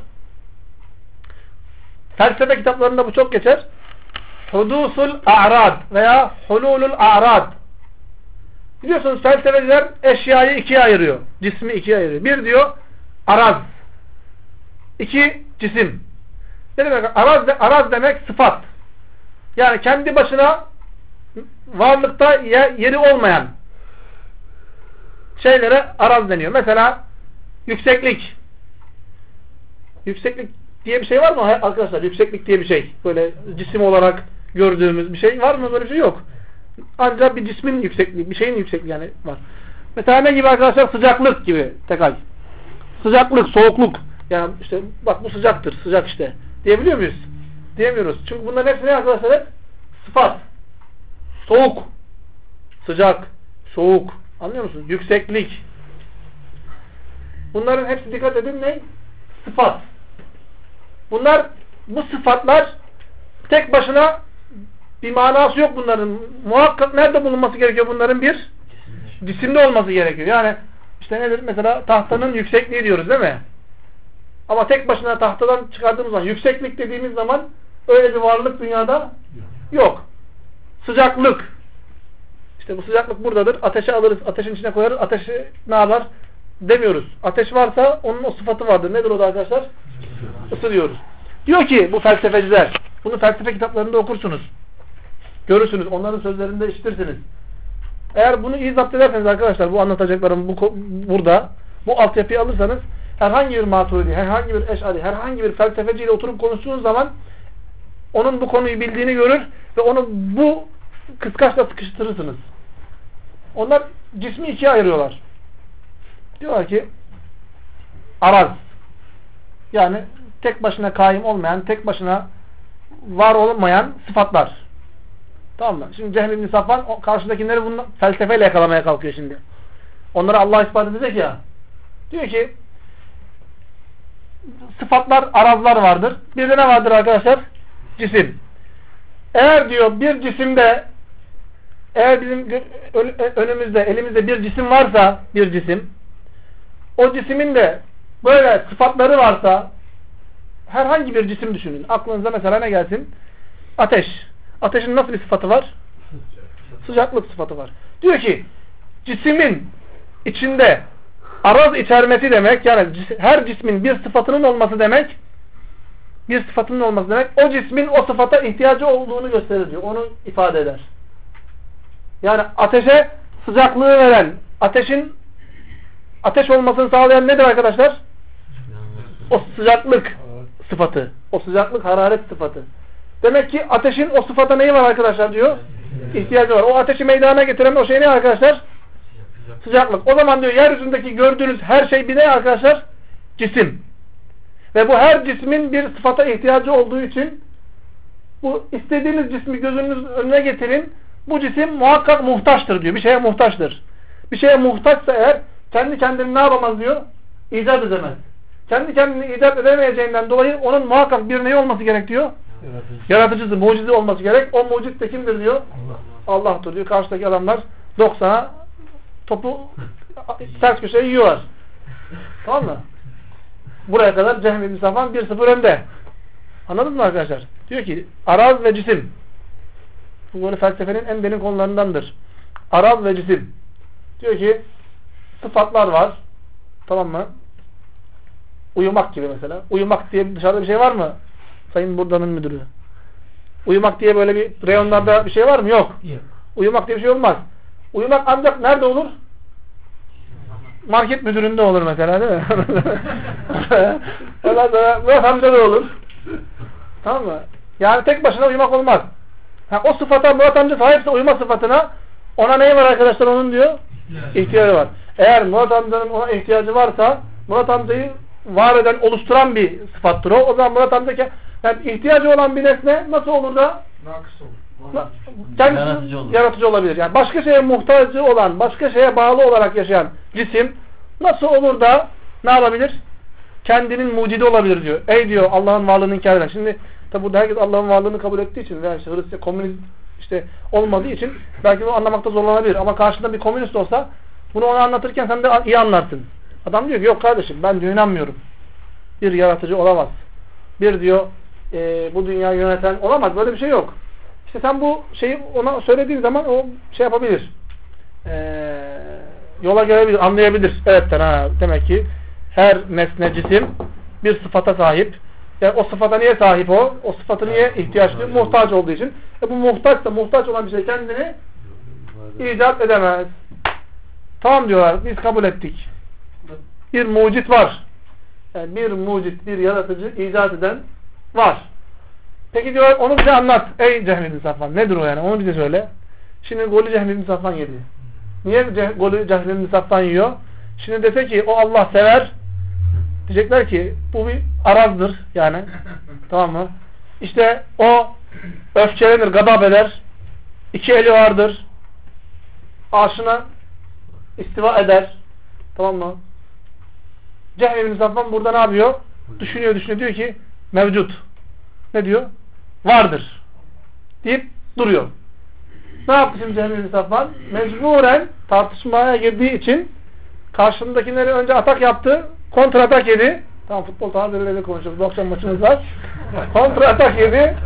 Felsefe kitaplarında bu çok geçer. Hudusul a'rad veya hululul a'rad. Biliyorsunuz felsefeciler eşyayı ikiye ayırıyor. Cismi ikiye ayırıyor. Bir diyor araz. İki cisim. Ne demek? Araz demek sıfat. Yani kendi başına varlıkta yeri olmayan şeylere araz deniyor. Mesela yükseklik. Yükseklik diye bir şey var mı arkadaşlar? Yükseklik diye bir şey. Böyle cisim olarak gördüğümüz bir şey var mı? Böyle bir şey yok. Ancak bir cismin yüksekliği, bir şeyin yüksekliği yani var. Mesela ne gibi arkadaşlar? Sıcaklık gibi tekrar. Sıcaklık, soğukluk. Yani işte bak bu sıcaktır, sıcak işte. Diyebiliyor muyuz? Diyemiyoruz. Çünkü bunların hepsi ne arkadaşlar? Hep sıfat. Soğuk, sıcak, soğuk. Anlıyor musunuz? Yükseklik. Bunların hepsi dikkat edin ne? Sıfat. Bu sıfatlar tek başına bir manası yok bunların. Muhakkak nerede bulunması gerekiyor bunların? Bir cisimde olması gerekiyor. Yani işte nedir? Mesela tahtanın yüksekliği diyoruz değil mi? Ama tek başına tahtadan çıkardığımız zaman yükseklik dediğimiz zaman öyle bir varlık dünyada yok. Sıcaklık. İşte bu sıcaklık buradadır. Ateşi alırız. Ateşin içine koyarız. Ateşi ne yapar? Demiyoruz. Ateş varsa onun o sıfatı vardır. Nedir o da arkadaşlar? Isı diyoruz. Diyor ki bu felsefeciler. Bunu felsefe kitaplarında okursunuz. Görürsünüz. Onların sözlerinde işitirsiniz. Eğer bunu iyi zapt ederseniz arkadaşlar bu anlatacaklarım burada bu altyapıyı alırsanız herhangi bir Maturidi, herhangi bir Eş'ari, herhangi bir felsefeciyle oturup konuştuğunuz zaman onun bu konuyu bildiğini görür ve onu bu kıskaçla sıkıştırırsınız. Onlar cismi ikiye ayırıyorlar. Diyorlar ki araz yani tek başına kaim olmayan, tek başına var olmayan sıfatlar. Tamam mı? Şimdi Cehm İbn Safvan karşıdakileri bunu felsefeyle yakalamaya kalkıyor şimdi. Onlara Allah ispat edecek ya. Diyor ki sıfatlar, arazlar vardır. Bir de ne vardır arkadaşlar? Cisim. Eğer diyor bir cisimde eğer bizim önümüzde, elimizde bir cisim varsa bir cisim o cismin de böyle sıfatları varsa herhangi bir cisim düşünün. Aklınıza mesela ne gelsin? Ateş. Ateşin nasıl bir sıfatı var? Sıcaklık sıfatı var. Diyor ki cismin içinde araz içermesi demek yani her cismin bir sıfatının olması demek o cismin o sıfata ihtiyacı olduğunu gösterir diyor. Onu ifade eder. Yani ateşe sıcaklığı veren ateş olmasını sağlayan nedir arkadaşlar? O sıcaklık sıfatı. O sıcaklık hararet sıfatı. Demek ki ateşin o sıfata neyi var arkadaşlar diyor? İhtiyacı var. O ateşi meydana getiren o şey ne arkadaşlar? Sıcaklık. O zaman diyor yeryüzündeki gördüğünüz her şey bir ne arkadaşlar? Cisim. Ve bu her cismin bir sıfata ihtiyacı olduğu için bu istediğiniz cismi gözünüzün önüne getirin. Bu cisim muhakkak muhtaçtır diyor. Bir şeye muhtaçtır. Bir şeye muhtaçsa eğer kendi kendini ne yapamaz diyor? İcat edemez. Kendi kendini icat edemeyeceğinden dolayı onun muhakkak bir neyi olması gerek diyor? Yaratıcısı, mucize olması gerek. O mucit de kimdir diyor? Allah'tır diyor. Karşıdaki adamlar 90'a topu ters köşeye yiyorlar. Tamam mı? Buraya kadar Cehm İbn Safvan 1-0 önde. Anladınız mı arkadaşlar? Diyor ki araz ve cisim. Bu böyle felsefenin en derin konularındandır. Araz ve cisim. Diyor ki sıfatlar var. Tamam mı? Uyumak gibi mesela. Uyumak diye dışarıda bir şey var mı? Sayın Burda'nın müdürü. Uyumak diye böyle bir reyonlarda bir şey var mı? Yok. Uyumak diye bir şey olmaz. Uyumak ancak nerede olur? Market müdüründe olur mesela, değil mi? Murat amca da olur. Tamam mı? Yani tek başına uyumak olmaz. O sıfata Murat amca sahipse, uyuma sıfatına, ona neyi var arkadaşlar onun diyor? İhtiyacı var. Eğer Murat amcanın ona ihtiyacı varsa, Murat amcayı var eden, oluşturan bir sıfattır o. O zaman Murat amca yani ihtiyacı olan bir nesne nasıl olur da? Nakıs olur. Kendisi yaratıcı olabilir. Yani başka şeye muhtacı olan, başka şeye bağlı olarak yaşayan cisim nasıl olur da ne yapabilir? Kendinin mucidi olabilir diyor. Ey diyor Allah'ın varlığını inkar eden. Şimdi tabi burada herkes Allah'ın varlığını kabul ettiği için veya işte Hristiyan, komünist işte olmadığı için belki bunu anlamakta zorlanabilir. Ama karşında bir komünist olsa bunu ona anlatırken sen de iyi anlarsın. Adam diyor ki yok kardeşim ben diyor inanmıyorum. Bir yaratıcı olamaz. Bir diyor bu dünyayı yöneten olamaz. Böyle bir şey yok. İşte sen bu şeyi ona söylediğin zaman o şey yapabilir. Yola gelebilir, anlayabilir. Evet demek ki her nesne, cisim bir sıfata sahip. Yani o sıfata niye sahip o? O sıfatı niye ihtiyaç duyuyor? Muhtaç olduğu için. Bu muhtaç olan bir şey kendini icat edemez. Tamam diyorlar. Biz kabul ettik. Bir mucit var. Yani bir mucit, bir yaratıcı, icat eden var. Peki diyorlar onu bize anlat. Ey Cehm ibn Safvan. Nedir o yani? Onu bize söyle. Şimdi golü Cehm ibn Safvan yedi. Niye golü Cehm ibn Safvan yiyor? Şimdi dese ki o Allah sever. Diyecekler ki bu bir arazdır yani. Tamam mı? İşte o öfkelenir, gadab eder. İki eli vardır. Arşına istiva eder. Tamam mı? Cehm ibn Safvan burada ne yapıyor? Düşünüyor diyor ki mevcut. Ne diyor? Vardır. Deyip duruyor. Ne yaptı şimdi Cehm ibn Safvan? Mecburen tartışmaya girdiği için karşındakileri önce atak yaptı. Kontra atak yedi. Tamam futbol tabirleriyle konuşuyoruz. Bu akşam maçımız var. Kontra atak yedi.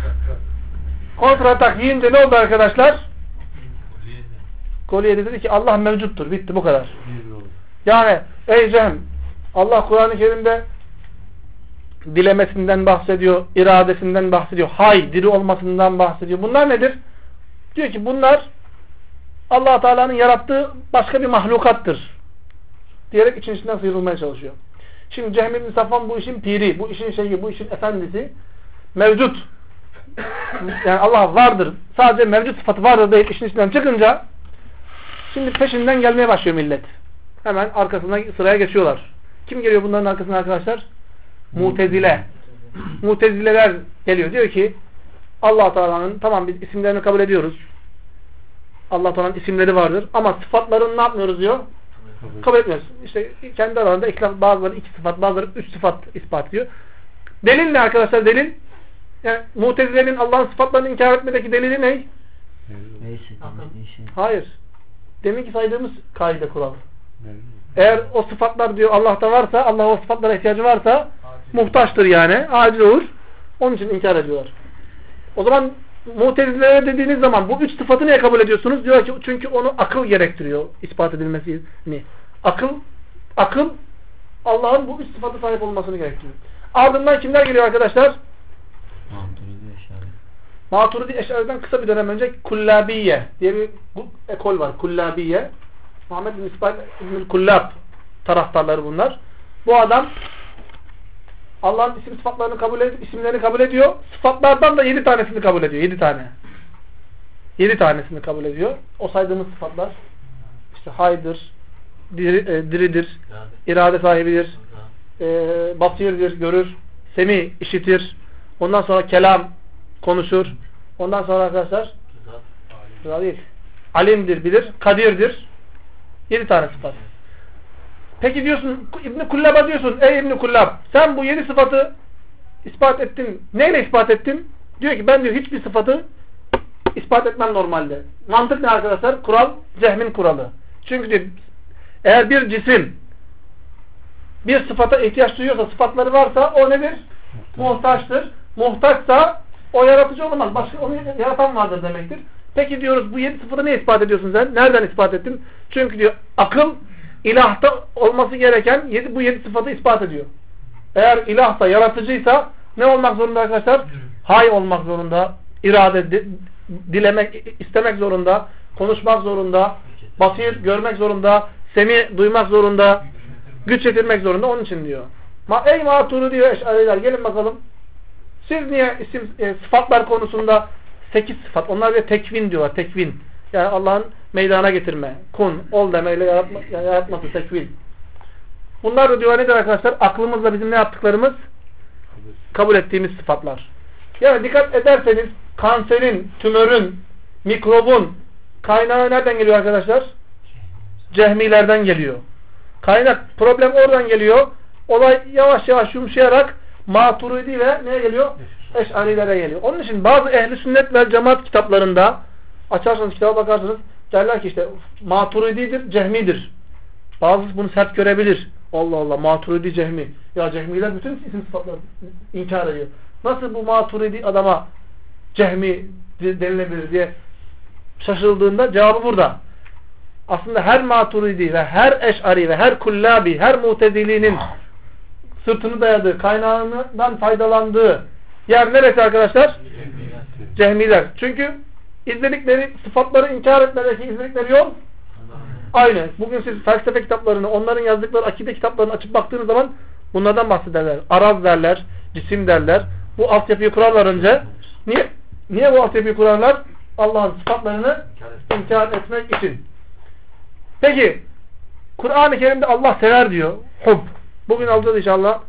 Kontra atak yiyince ne oldu arkadaşlar? Golü yedi, dedi ki Allah mevcuttur. Bitti bu kadar. Yani ey Cehm, Allah Kur'an-ı Kerim'de dilemesinden bahsediyor, iradesinden bahsediyor, diri olmasından bahsediyor. Bunlar nedir? Diyor ki bunlar Allah Teala'nın yarattığı başka bir mahlukattır. Diyerek için içinden sıyrılmaya çalışıyor. Şimdi Cehm ibn Safvan bu işin piri, bu işin şeyi, bu işin efendisi mevcut. Yani Allah vardır. Sadece mevcut sıfatı vardır deyip işin içinden çıkınca şimdi peşinden gelmeye başlıyor millet. Hemen arkasına sıraya geçiyorlar. Kim geliyor bunların arkasına arkadaşlar? Mutezile. Mutezileler geliyor. Diyor ki Allah Teala'nın tamam biz isimlerini kabul ediyoruz. Allah Teala'nın isimleri vardır ama sıfatlarını ne yapmıyoruz diyor? Kabul etmiyoruz. İşte kendi aralarında ikhtilaf, bazıları 2 sıfat, bazıları 3 sıfat ispatlıyor. Delil ne arkadaşlar? Delil? Yani Mutezile'nin Allah'ın sıfatlarını inkar etmedeki delili ne? Hayır. Deminki saydığımız kaide kural. Eğer o sıfatlar diyor Allah'ta varsa, Allah o sıfatlara ihtiyacı varsa muhtaçtır yani. Aciz olur. Onun için inkar ediyorlar. O zaman Mu'tezilelere dediğiniz zaman bu 3 sıfatı niye kabul ediyorsunuz? Diyor ki çünkü onu akıl gerektiriyor ispat edilmesini. Akıl Allah'ın bu 3 sıfatı sahip olmasını gerektiriyor. Ardından kimler geliyor arkadaşlar? Maturidi Eş'ari'den kısa bir dönem önce Kullabiye diye bir ekol var. Kullabiye. Muhammed bin İsmail İbn-i Kullab taraftarları bunlar. Bu adam Allah'ın isim sıfatlarını kabul ediyor, isimlerini kabul ediyor. Sıfatlardan da 7 tanesini kabul ediyor. 7 tane. 7 tanesini kabul ediyor. O saydığımız sıfatlar işte haydır, diridir, irade sahibidir, basirdir, görür, semi, işitir. Ondan sonra kelam, konuşur. Ondan sonra arkadaşlar alimdir, bilir, kadirdir. 7 tane sıfat. Peki diyorsun İbn-i Kullab'a diyorsun ey İbn-i Kullab sen bu 7 sıfatı ispat ettin. Neyle ispat ettin? Diyor ki ben diyor hiçbir sıfatı ispat etmem normalde. Mantık ne arkadaşlar? Kural Cehm'in kuralı. Çünkü diyor, eğer bir cisim bir sıfata ihtiyaç duyuyorsa, sıfatları varsa o nedir? Muhtaçtır. Muhtaçsa o yaratıcı olamaz. Başka onu yaratan vardır demektir. Peki diyoruz bu 7 sıfatı ne ispat ediyorsun sen? Nereden ispat ettin? Çünkü diyor akıl ilahta olması gereken bu 7 sıfatı ispat ediyor. Eğer ilahsa, yaratıcıysa Ne olmak zorunda arkadaşlar? Hay olmak zorunda. İrade, dilemek, istemek zorunda. Konuşmak zorunda. Basir görmek zorunda. Semi duymak zorunda. Güç yetirmek zorunda. Onun için diyor. Ey Maturidi ve Eş'ariler, gelin bakalım. Siz niye sıfatlar konusunda 8 sıfat. Onlar bir tekvin diyorlar. Tekvin. Yani Allah'ın meydana getirme. Kun, ol demeyle yaratması, tekvin. Bunlar da diyor nedir arkadaşlar? Aklımızla bizim ne yaptıklarımız? Kabul ettiğimiz sıfatlar. Yani dikkat ederseniz kanserin, tümörün, mikrobun kaynağı nereden geliyor arkadaşlar? Cehmilerden geliyor. Kaynak, problem oradan geliyor. Olay yavaş yavaş yumuşayarak Maturidi ve neye geliyor? Eş'arilere geliyor. Onun için bazı ehli sünnet ve cemaat kitaplarında açarsanız kitaba bakarsınız derler ki işte Maturididir, Cehmidir. Bazısı bunu sert görebilir. Allah Allah, Maturidi, Cehmi. Ya Cehmiler bütün isim sıfatları inkar ediyor. Nasıl bu Maturidi adama Cehmi denilebilir diye şaşıldığında cevabı burada. Aslında her Maturidi ve her Eş'ari ve her Kullabi, her Mutezili'nin sırtını dayadığı, kaynağından faydalandığı yer neresi arkadaşlar? Cehmiler. Çünkü izledikleri, sıfatları inkar etmedeki izledikleri yol aynı. Bugün siz felsefe kitaplarını, onların yazdıkları akide kitaplarını açıp baktığınız zaman bunlardan bahsederler. Araz derler, cisim derler. Bu altyapıyı kurarlar önce. Niye bu altyapıyı kurarlar? Allah'ın sıfatlarını inkar etmek için. Peki, Kur'an-ı Kerim'de Allah sever diyor. Hub. Bugün alacağız inşallah.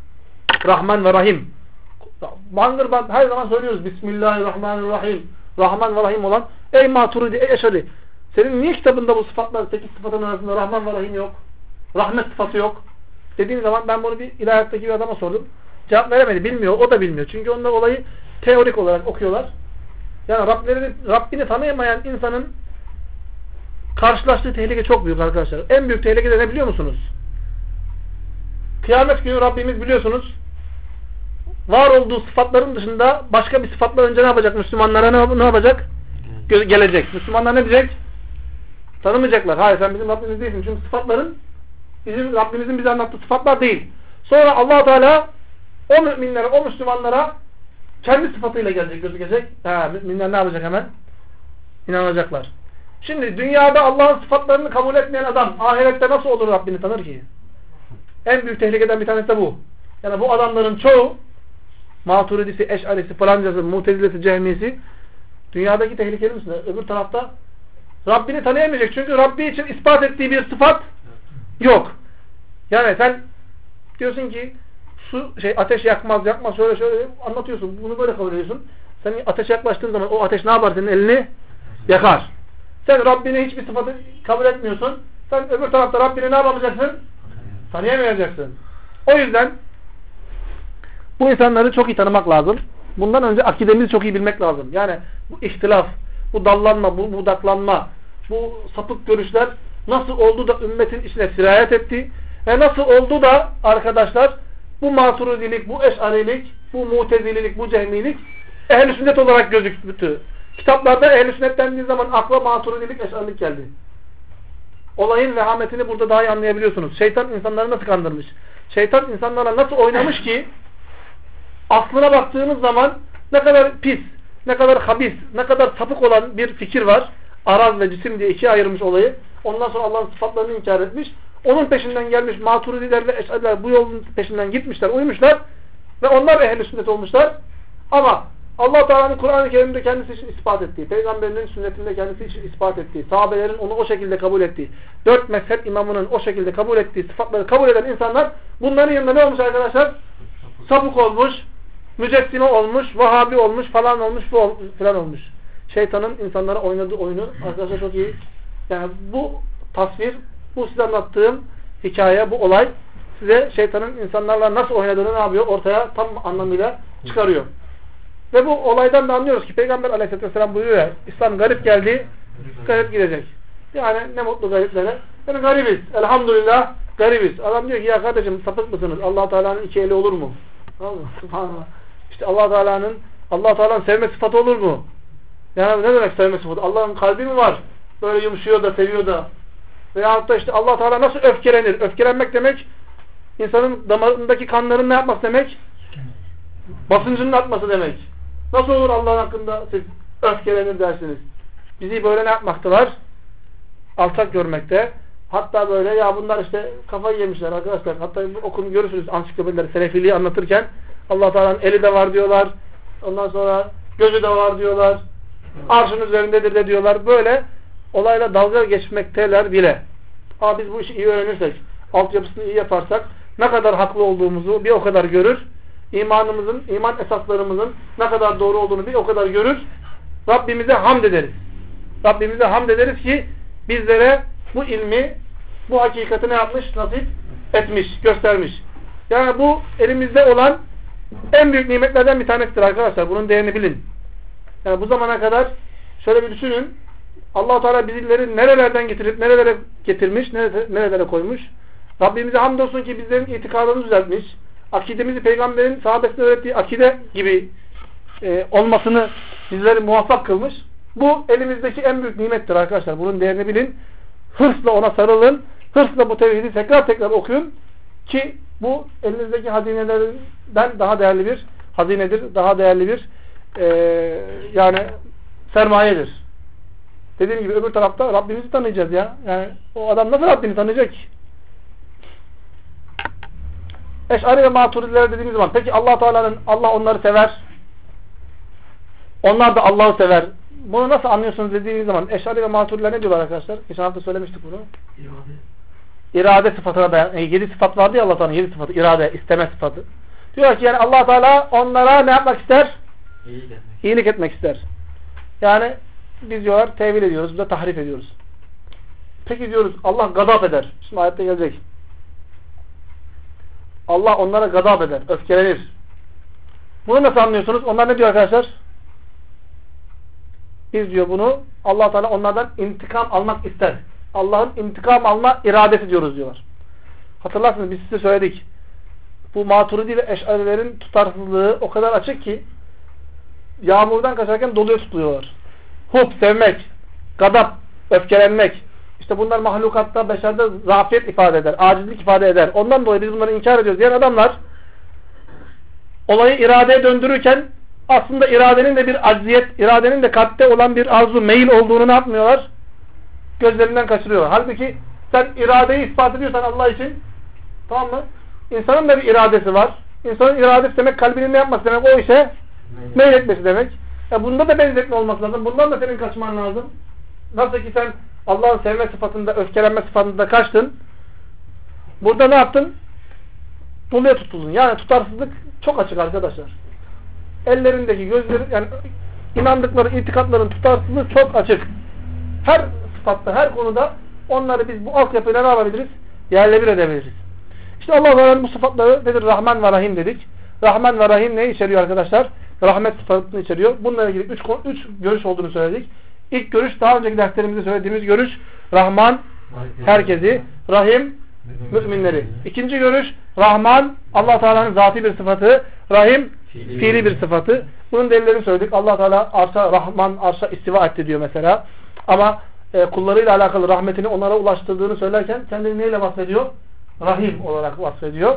Rahman ve Rahim. Bangır band her zaman söylüyoruz. Bismillahirrahmanirrahim. Rahman ve Rahim olan. Ey Maturidi, ey Eş'ari. Senin niye kitabında bu sıfatlar, 8 sıfatın arasında Rahman ve Rahim yok? Rahmet sıfatı yok. Dediğim zaman ben bunu bir ilahiyattaki bir adama sordum. Cevap veremedi. Bilmiyor. O da bilmiyor. Çünkü onlar olayı teorik olarak okuyorlar. Yani Rabbini tanıyamayan insanın karşılaştığı tehlike çok büyük arkadaşlar. En büyük tehlike de ne biliyor musunuz? Kıyamet günü Rabbimiz biliyorsunuz var olduğu sıfatların dışında başka bir sıfatla önce ne yapacak? Müslümanlara ne yapacak? Gelecek. Müslümanlar ne diyecek? Tanımayacaklar. Hayır sen bizim Rabbimiz değilsin. Çünkü sıfatların bizim Rabbimizin bize anlattığı sıfatlar değil. Sonra Allah Teala o müminlere, o Müslümanlara kendi sıfatıyla gelecek, gözükecek. Müminler ne yapacak hemen? İnanacaklar. Şimdi dünyada Allah'ın sıfatlarını kabul etmeyen adam ahirette nasıl olur Rabbini tanır ki? En büyük tehlikeden bir tanesi de bu. Yani bu adamların çoğu Maturidisi, Eş'arisi, falancası, Mutezilesi, Cehmisi dünyadaki tehlikeli misin? Öbür tarafta Rabbini tanıyamayacak. Çünkü Rabbi için ispat ettiği bir sıfat yok. Yani sen diyorsun ki ateş yakmaz şöyle anlatıyorsun. Bunu böyle kabul ediyorsun. Sen ateşe yaklaştığın zaman o ateş ne yapar? Senin elini yakar. Sen Rabbini hiçbir sıfatı kabul etmiyorsun. Sen öbür tarafta Rabbini ne yapamayacaksın? Tanıyamayacaksın. O yüzden bu insanları çok iyi tanımak lazım. Bundan önce akidemizi çok iyi bilmek lazım. Yani bu ihtilaf, bu dallanma, bu budaklanma, bu sapık görüşler nasıl oldu da ümmetin içine sirayet etti ve nasıl oldu da arkadaşlar bu Maturidilik, bu Eş'arilik, bu Mutezililik, bu Cehmilik ehl-i sünnet olarak gözüktü. Kitaplarda ehl-i sünnet dendiği zaman akla Maturidilik, Eş'arilik geldi. Olayın vehametini burada daha iyi anlayabiliyorsunuz. Şeytan insanları nasıl kandırmış? Şeytan insanlarla nasıl oynamış ki aslına baktığınız zaman ne kadar pis, ne kadar habis, ne kadar sapık olan bir fikir var. Araz ve cisim diye ikiye ayırmış olayı. Ondan sonra Allah'ın sıfatlarını inkar etmiş. Onun peşinden gelmiş Maturidiler ve Eş'ariler bu yolun peşinden gitmişler, uymuşlar ve onlar ehl-i sünnet olmuşlar. Ama Allah Teala'nın Kur'an-ı Kerim'de kendisi için ispat ettiği, Peygamberinin sünnetinde kendisi için ispat ettiği, sahabelerin onu o şekilde kabul ettiği, 4 mezhep imamının o şekilde kabul ettiği sıfatları kabul eden insanlar bunların yanında ne olmuş arkadaşlar? Sapık olmuş, mücessime olmuş, Vahabi olmuş, falan olmuş, falan olmuş. Şeytanın insanlara oynadığı oyunu arkadaşlar çok iyi. Yani bu tasvir, bu size anlattığım hikaye, bu olay size şeytanın insanlarla nasıl oynadığını ne yapıyor? Ortaya tam anlamıyla çıkarıyor. Ve bu olaydan da anlıyoruz ki Peygamber Aleyhisselatü Vesselam buyuruyor ya, İslam garip geldi, garip gidecek. Yani ne mutlu gariplere. Yani garibiz. Elhamdülillah garibiz. Adam diyor ki ya kardeşim sapık mısınız? Allah Teala'nın iki eli olur mu? Subhanallah. İşte Allah Teala'nın sevme sıfatı olur mu? Yani ne demek sevme sıfatı? Allah'ın kalbi mi var? Böyle yumuşuyor da seviyor da. Veyahut da işte Allah Teala nasıl öfkelenir? Öfkelenmek demek insanın damarındaki kanların ne yapması demek? Basıncının artması demek. Nasıl olur Allah'ın hakkında siz öfkelenir dersiniz. Bizi böyle ne yapmaktalar? Alçak görmekte. Hatta böyle ya bunlar işte kafayı yemişler arkadaşlar. Hatta okunu görürsünüz ansiklopedileri selefiliği anlatırken Allah Teala'nın eli de var diyorlar. Ondan sonra gözü de var diyorlar. Arşın üzerindedir de diyorlar. Böyle olayla dalga geçmekteler bile. Ama biz bu işi iyi öğrenirsek, altyapısını iyi yaparsak ne kadar haklı olduğumuzu bir o kadar görür. İmanımızın, iman esaslarımızın ne kadar doğru olduğunu bir o kadar görür. Rabbimize hamd ederiz. Rabbimize hamd ederiz ki bizlere bu ilmi, bu hakikati ne yapmış? Nasip etmiş, göstermiş. Yani bu elimizde olan en büyük nimetlerden bir tanesidir arkadaşlar. Bunun değerini bilin. Yani bu zamana kadar şöyle bir düşünün. Allah-u Teala bizleri nerelerden getirip nerelere getirmiş, nerelere koymuş. Rabbimize hamdolsun ki bizlerin itikadını düzeltmiş. Akidemizi peygamberin sahabesine öğrettiği akide gibi olmasını bizleri muvaffak kılmış. Bu elimizdeki en büyük nimettir arkadaşlar. Bunun değerini bilin. Hırsla ona sarılın. Hırsla bu tevhidi tekrar tekrar okuyun. Ki bu elinizdeki hazinelerden daha değerli bir hazinedir. Daha değerli bir yani sermayedir. Dediğim gibi öbür tarafta Rabbimizi tanıyacağız ya. Yani o adam nasıl Rabbini tanıyacak? Eş'ari ve Maturidiler dediğimiz zaman peki Allah onları sever. Onlar da Allah'ı sever. Bunu nasıl anlıyorsunuz dediğimiz zaman Eş'ari ve Maturidiler ne diyorlar arkadaşlar? Geçen hafta söylemiştik bunu. İrade sıfatına dayan. 7 sıfat vardı ya Allah'tan 7 sıfatı. İrade, isteme sıfatı. Diyor ki yani Allah Teala onlara ne yapmak ister? İyilik etmek ister. Yani biz diyorlar tevil ediyoruz, biz de tahrif ediyoruz. Peki diyoruz Allah gadap eder. Şimdi ayette gelecek. Allah onlara gadap eder, öfkelenir. Bunu nasıl anlıyorsunuz? Onlar ne diyor arkadaşlar? Biz diyor bunu Allah Teala onlardan intikam almak ister. Allah'ın intikam alma iradesi diyoruz diyorlar. Hatırlarsınız biz size söyledik. Bu Maturidi ve Eş'arilerin tutarsızlığı o kadar açık ki yağmurdan kaçarken doluya tutuluyorlar. Hub, sevmek, gadap, öfkelenmek. İşte bunlar mahlukatta, beşerde zafiyet ifade eder, acizlik ifade eder. Ondan dolayı biz bunları inkar ediyoruz diyen adamlar olayı iradeye döndürürken aslında iradenin de bir acziyet, iradenin de kalpte olan bir arzu, meyil olduğunu ne yapmıyorlar? Gözlerinden kaçırıyorlar. Halbuki sen iradeyi ispat ediyorsan Allah için, tamam mı? İnsanın da bir iradesi var. İnsanın iradesi demek kalbinin ne yapması demek? O işe meyletmesi demek. Bunda da benzetme olması lazım. Bundan da senin kaçman lazım. Nasıl ki sen Allah'ın sevme sıfatında, öfkelenme sıfatında kaçtın. Burada ne yaptın? Doluya tutuldun. Yani tutarsızlık çok açık arkadaşlar. Ellerindeki gözleri, yani inandıkları itikatların tutarsızlığı çok açık. Her sıfatta, her konuda onları biz bu altyapıyla ne yapabiliriz? Yerle bir edebiliriz. İşte Allah'ın bu sıfatları nedir? Rahman ve Rahim dedik. Rahman ve Rahim ne içeriyor arkadaşlar? Rahmet sıfatını içeriyor. Bununla ilgili 3 görüş olduğunu söyledik. İlk görüş daha önceki derslerimizde söylediğimiz görüş Rahman herkesi, Rahim müminleri. İkinci görüş Rahman Allah Teala'nın zati bir sıfatı, Rahim fiili bir sıfatı. Bunun delillerini söyledik. Allah Teala arşa, Rahman arşa istiva etti diyor mesela. Ama kullarıyla alakalı rahmetini onlara ulaştırdığını söylerken kendini neyle bahsediyor? Rahim olarak bahsediyor.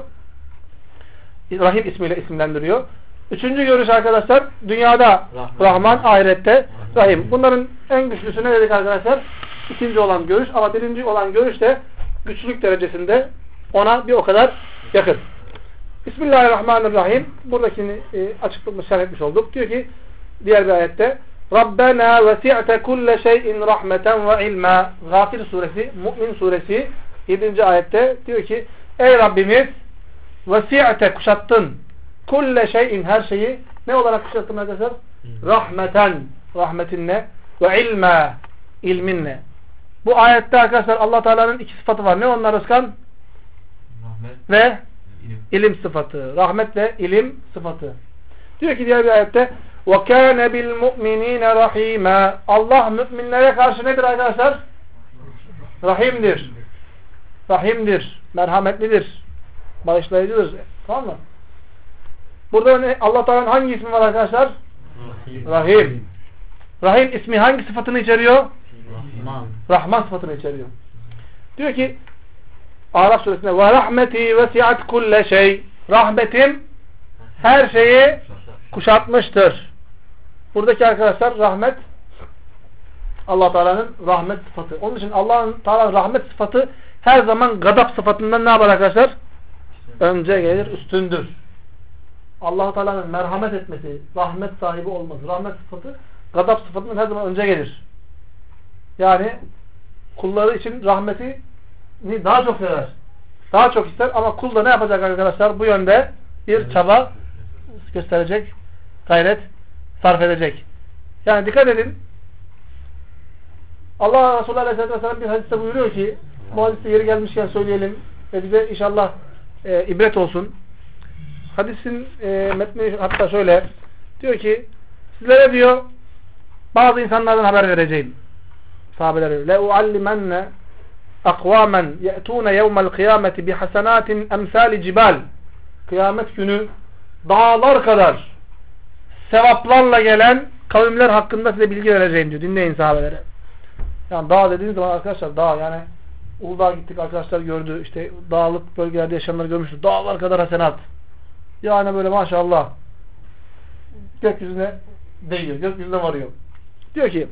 Rahim ismiyle isimlendiriyor. Üçüncü görüş arkadaşlar dünyada Rahman, ahirette Rahim. Bunların en güçlüsü ne dedik arkadaşlar? İkinci olan görüş ama birinci olan görüş de güçlülük derecesinde ona bir o kadar yakın. Bismillahirrahmanirrahim. Buradakini açıklıkla şerh etmiş olduk. Diyor ki diğer bir ayette Rabbena vesi'te kulle şeyin rahmeten ve ilma. Gafir suresi, Mü'min suresi 7. ayette diyor ki ey Rabbimiz vesi'te kuşattın kulle şeyin her şeyi ne olarak kuşattın arkadaşlar? Rahmeten, rahmetinle ve ilma, ilminle. Bu ayette arkadaşlar Allah Teala'nın iki sıfatı var. Ne onlar Özkan? Rahmet ve ilim sıfatı. Rahmet ve ilim sıfatı. Diyor ki diğer bir ayette وَكَانَ بِالْمُؤْمِنِينَ رَحِيمًا. Allah müminlere karşı nedir arkadaşlar? Rahimdir. Rahimdir. Merhametlidir. Bağışlayıcıdır. Tamam mı? Burada Allah Teala'nın hangi ismi var arkadaşlar? Rahim. Rahim ismi hangi sıfatını içeriyor? Rahman. Rahman sıfatını içeriyor. Diyor ki Araf suresinde ve rahmeti vesiat kulle şey. Rahmetim her şeyi kuşatmıştır. Buradaki arkadaşlar rahmet Allah Teala'nın rahmet sıfatı. Onun için Allah'ın Teala'nın rahmet sıfatı her zaman gadap sıfatından ne yapar arkadaşlar? Önce gelir, üstündür. Allah Teala'nın merhamet etmesi, rahmet sahibi olması, rahmet sıfatı gadap sıfatından her zaman önce gelir. Yani kulları için rahmeti daha çok sever. Daha çok ister ama kul da ne yapacak arkadaşlar? Bu yönde bir çaba gösterecek, gayret sarf edecek. Yani dikkat edin. Allah Resulü Aleyhisselatü Vesselam bir hadiste buyuruyor ki, bu hadiste yeri gelmişken söyleyelim ve bize inşallah ibret olsun. Hadisin metni hatta şöyle diyor ki, sizlere diyor bazı insanlardan haber vereceğim. Sahabelere لَاُعَلِّمَنَّ اَقْوَامًا يَأْتُونَ يَوْمَ الْقِيَامَةِ بِحَسَنَاتٍ اَمْثَالِ cibal. Kıyamet günü dağlar kadar sevaplarla gelen kavimler hakkında size bilgi vereceğim diyor. Dinleyin sahabelere. Yani dağ dediğiniz zaman arkadaşlar dağ yani Uludağ'a gittik arkadaşlar gördü. İşte dağlık bölgelerde yaşayanları görmüştür. Dağlar kadar hasenat. Yani böyle maşallah gökyüzüne değiyor. Gökyüzüne varıyor. Diyor ki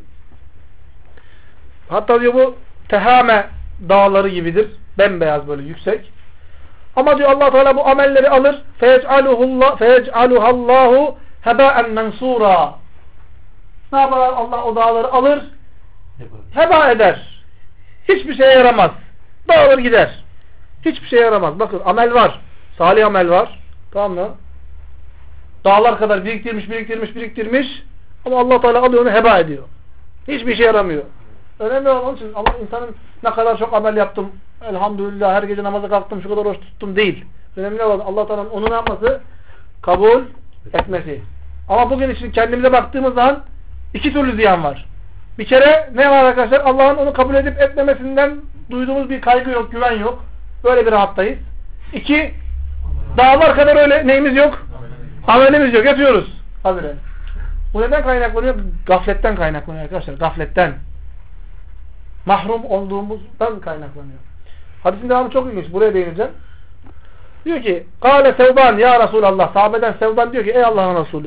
hatta diyor bu Tehame dağları gibidir. Bembeyaz böyle yüksek. Ama diyor Allah Teala bu amelleri alır. Feyec'aluhallahu hebâen mensûrâ. Ne yapar Allah o dağları alır? Heba eder. Hiçbir şeye yaramaz. Dağılır gider. Hiçbir şeye yaramaz. Bakın amel var. Salih amel var. Tamam mı? Dağlar kadar biriktirmiş. Ama Allah Teala alıyor onu heba ediyor. Hiçbir şey yaramıyor. Önemli olan onun için Allah insanın ne kadar çok amel yaptım. Elhamdülillah her gece namaza kalktım. Şu kadar oruç tuttum değil. Önemli olan Allah Teala'nın onu ne yapması? Kabul etmesi. Ama bugün için kendimize baktığımız zaman iki türlü ziyan var. Bir kere ne var arkadaşlar? Allah'ın onu kabul edip etmemesinden duyduğumuz bir kaygı yok, güven yok. Böyle bir rahattayız. İki, dağlar kadar öyle neyimiz yok? Amelimiz yok. Yatıyoruz. Habire. Bu neden kaynaklanıyor? Gafletten kaynaklanıyor arkadaşlar. Gafletten. Mahrum olduğumuzdan kaynaklanıyor. Hadisin devamı çok ilginç. Buraya değineceğim. Diyor ki, Kâle Sevban ya Resulallah. Sahabeden Sevban diyor ki, ey Allah'ın Resulü.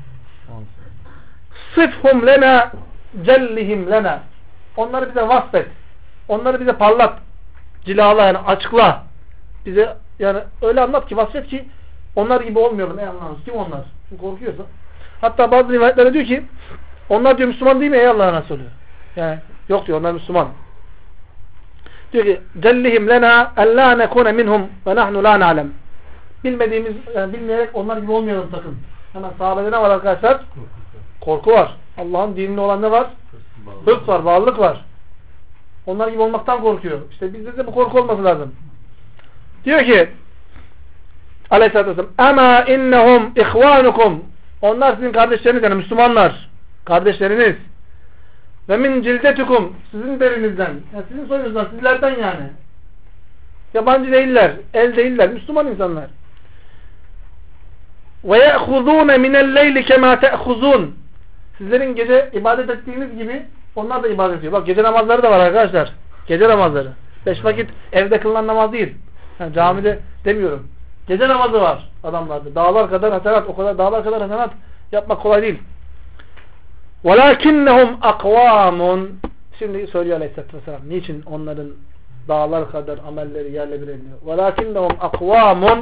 Sıfhum lena cellihim lena. Onları bize vasfet. Onları bize parlat. Cilala yani açıkla. Bize yani öyle anlat ki vasfet ki onlar gibi olmayalım. Ey Allah'ın kim onlar? Çünkü korkuyorsa. Hatta bazı rivayetlerde diyor ki onlar diyor Müslüman değil mi ey Allah'ın Resulü? Yani yok diyor onlar Müslüman. Diyor ki cellihim lena en la nekune minhum ve nahnu la na'lem. Bilmediğimiz yani bilmeyerek onlar gibi olmayalım sakın. Hemen sahabede ne var arkadaşlar? Korku var. Allah'ın dininde olan ne var? Hırs var, bağlılık var. Onlar gibi olmaktan korkuyor. İşte bizde de bu korku olması lazım. Diyor ki Aleyhisselatü Vesselam ama innehum ihvanukum. Onlar sizin kardeşleriniz yani Müslümanlar. Kardeşleriniz. Ve min cildetukum. Sizin derinizden. Yani sizin soyunuzdan, sizlerden yani. Yabancı değiller. El değiller. Müslüman insanlar. Ve ye'khuzûne minel-leyli kemâ te'khuzûn. Sizlerin gece ibadet ettiğiniz gibi onlar da ibadet ediyor. Bak gece namazları da var arkadaşlar. Gece namazları. 5 vakit evde kılınan namaz değil. Yani camide demiyorum. Gece namazı var adamlarda. Dağlar kadar hasenat, o kadar dağlar kadar hasenat yapmak kolay değil. وَلَاكِنَّهُمْ اَقْوَامٌ. Şimdi söylüyor Aleyhisselatü Vesselam. Niçin onların dağlar kadar amelleri yerle bir ediyor? وَلَاكِنَّهُمْ اَقْوَامٌ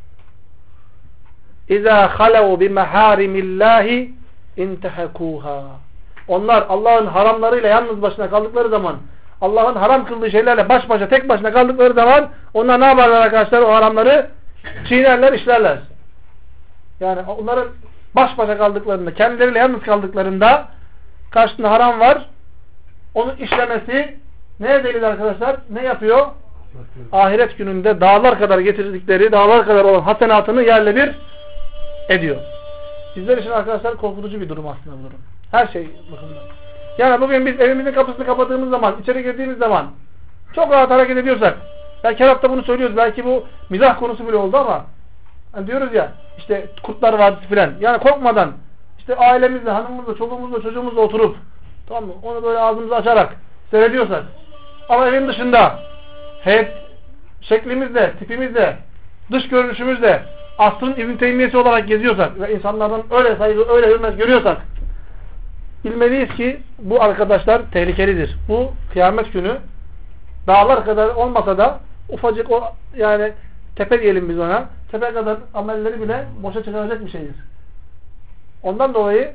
اِذَا خَلَوْا بِمَحَارِمِ اللّٰهِ اِنْتَحَكُوهَا. Onlar Allah'ın haramlarıyla yalnız başına kaldıkları zaman, Allah'ın haram kıldığı şeylerle baş başa, tek başına kaldıkları zaman onlar ne yaparlar arkadaşlar? O haramları çiğnerler, işlerler. Yani onların baş başa kaldıklarında, kendileriyle yalnız kaldıklarında karşısında haram var. Onu işlemesi neye delil arkadaşlar? Ne yapıyor? Ahiret gününde dağlar kadar getirdikleri, dağlar kadar olan hasenatını yerle bir ediyor. Bizler için arkadaşlar korkutucu bir durum aslında bu durum. Her şey bakımından. Yani bugün biz evimizin kapısını kapadığımız zaman, içeri girdiğimiz zaman çok rahat hareket ediyorsak, belki her hafta bunu söylüyoruz, belki bu mizah konusu bile oldu ama hani diyoruz ya, işte Kurtlar Vadisi filan. Yani korkmadan, işte ailemizle, hanımımızla, çoluğumuzla, çocuğumuzla oturup, tamam mı? Onu böyle ağzımızı açarak seyrediyorsak, ama evin dışında, heyet şeklimizle, tipimizle, dış görünüşümüzle, asrın İbn Teymiyesi olarak geziyorsak ve insanlardan öyle saygı, öyle hürmet görüyorsak bilmeliyiz ki bu arkadaşlar tehlikelidir. Bu kıyamet günü dağlar kadar olmasa da ufacık o yani tepe diyelim biz ona. Tepe kadar amelleri bile boşa çıkaracak bir şeydir. Ondan dolayı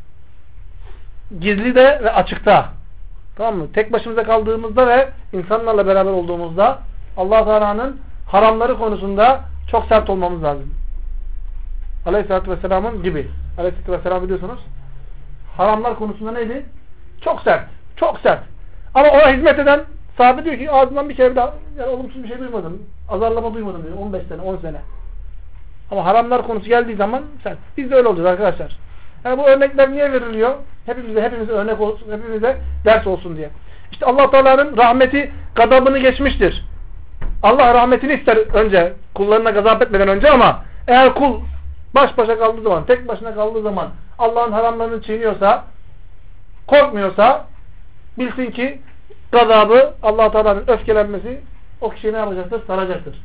gizli de ve açıkta, tamam mı? Tek başımıza kaldığımızda ve insanlarla beraber olduğumuzda Allah Teala'nın haramları konusunda çok sert olmamız lazım. Aleyhisselatü Vesselam'ın gibi. Aleyhisselatü Vesselam biliyorsunuz. Haramlar konusunda neydi? Çok sert. Çok sert. Ama ona hizmet eden sahabe diyor ki ağzından bir kere daha yani olumsuz bir şey duymadım. Azarlama duymadım diyor. 15 sene, 10 sene. Ama haramlar konusu geldiği zaman sert. Biz de öyle olacağız arkadaşlar. Yani bu örnekler niye veriliyor? Hepimize örnek olsun, hepimize ders olsun diye. İşte Allah Teala'nın rahmeti gadabını geçmiştir. Allah rahmetini ister önce kullarına gazap etmeden önce ama eğer kul baş başa kaldığı zaman, tek başına kaldığı zaman Allah'ın haramlarını çiğniyorsa, korkmuyorsa bilsin ki gazabı Allah Teala'nın öfkelenmesi o kişiyi ne yapacaktır? Saracaktır.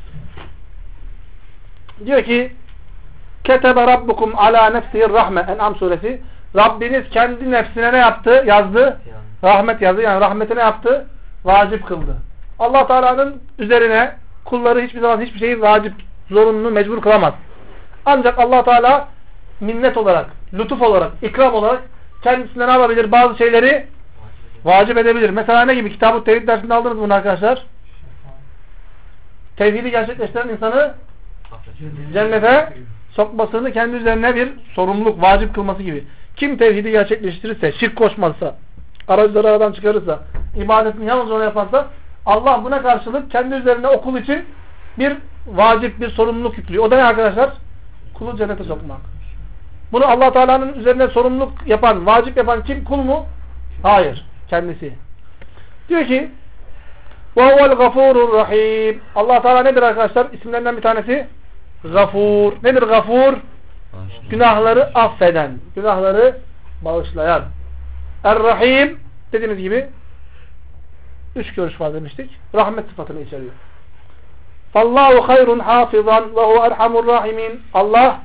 Diyor ki Ketebe Rabbukum ala nefsihir rahme En'am suresi. Rabbiniz kendi nefsine ne yaptı? Yazdı. Rahmet yazdı. Yani rahmetine yaptı? Vacip kıldı. Allah Teala'nın üzerine kulları hiçbir zaman hiçbir şeyi vacip, zorunlu, mecbur kılamaz. Ancak Allah Teala minnet olarak, lütuf olarak, ikram olarak kendisine ne yapabilir? Bazı şeyleri vacip edebilir. Mesela ne gibi? Kitab-ı Tevhid dersinde aldınız bunu arkadaşlar. Tevhidi gerçekleştiren insanı cennete sokmasını kendi üzerine bir sorumluluk, vacip kılması gibi. Kim tevhidi gerçekleştirirse, şirk koşmazsa, aracıları aradan çıkarırsa, ibadetini yalnız ona yaparsa Allah buna karşılık kendi üzerine o kul için bir vacip, bir sorumluluk yüklüyor. O da ne arkadaşlar? Kulu cennete sokmak. Bunu Allah Teala'nın üzerine sorumluluk yapan, vacip yapan kim? Kul mu? Hayır. Kendisi. Diyor ki وَهُوَ الْغَفُورُ الرَّحِيمُ Allah Teala nedir arkadaşlar? İsimlerinden bir tanesi Gafur. Nedir Gafur? Günahları affeden, günahları bağışlayan. Er-Rahim dediğimiz gibi 3 görüş var demiştik. Rahmet sıfatını içeriyor. Allahu hayrun hafizan ve huve erhamur rahimin. Allah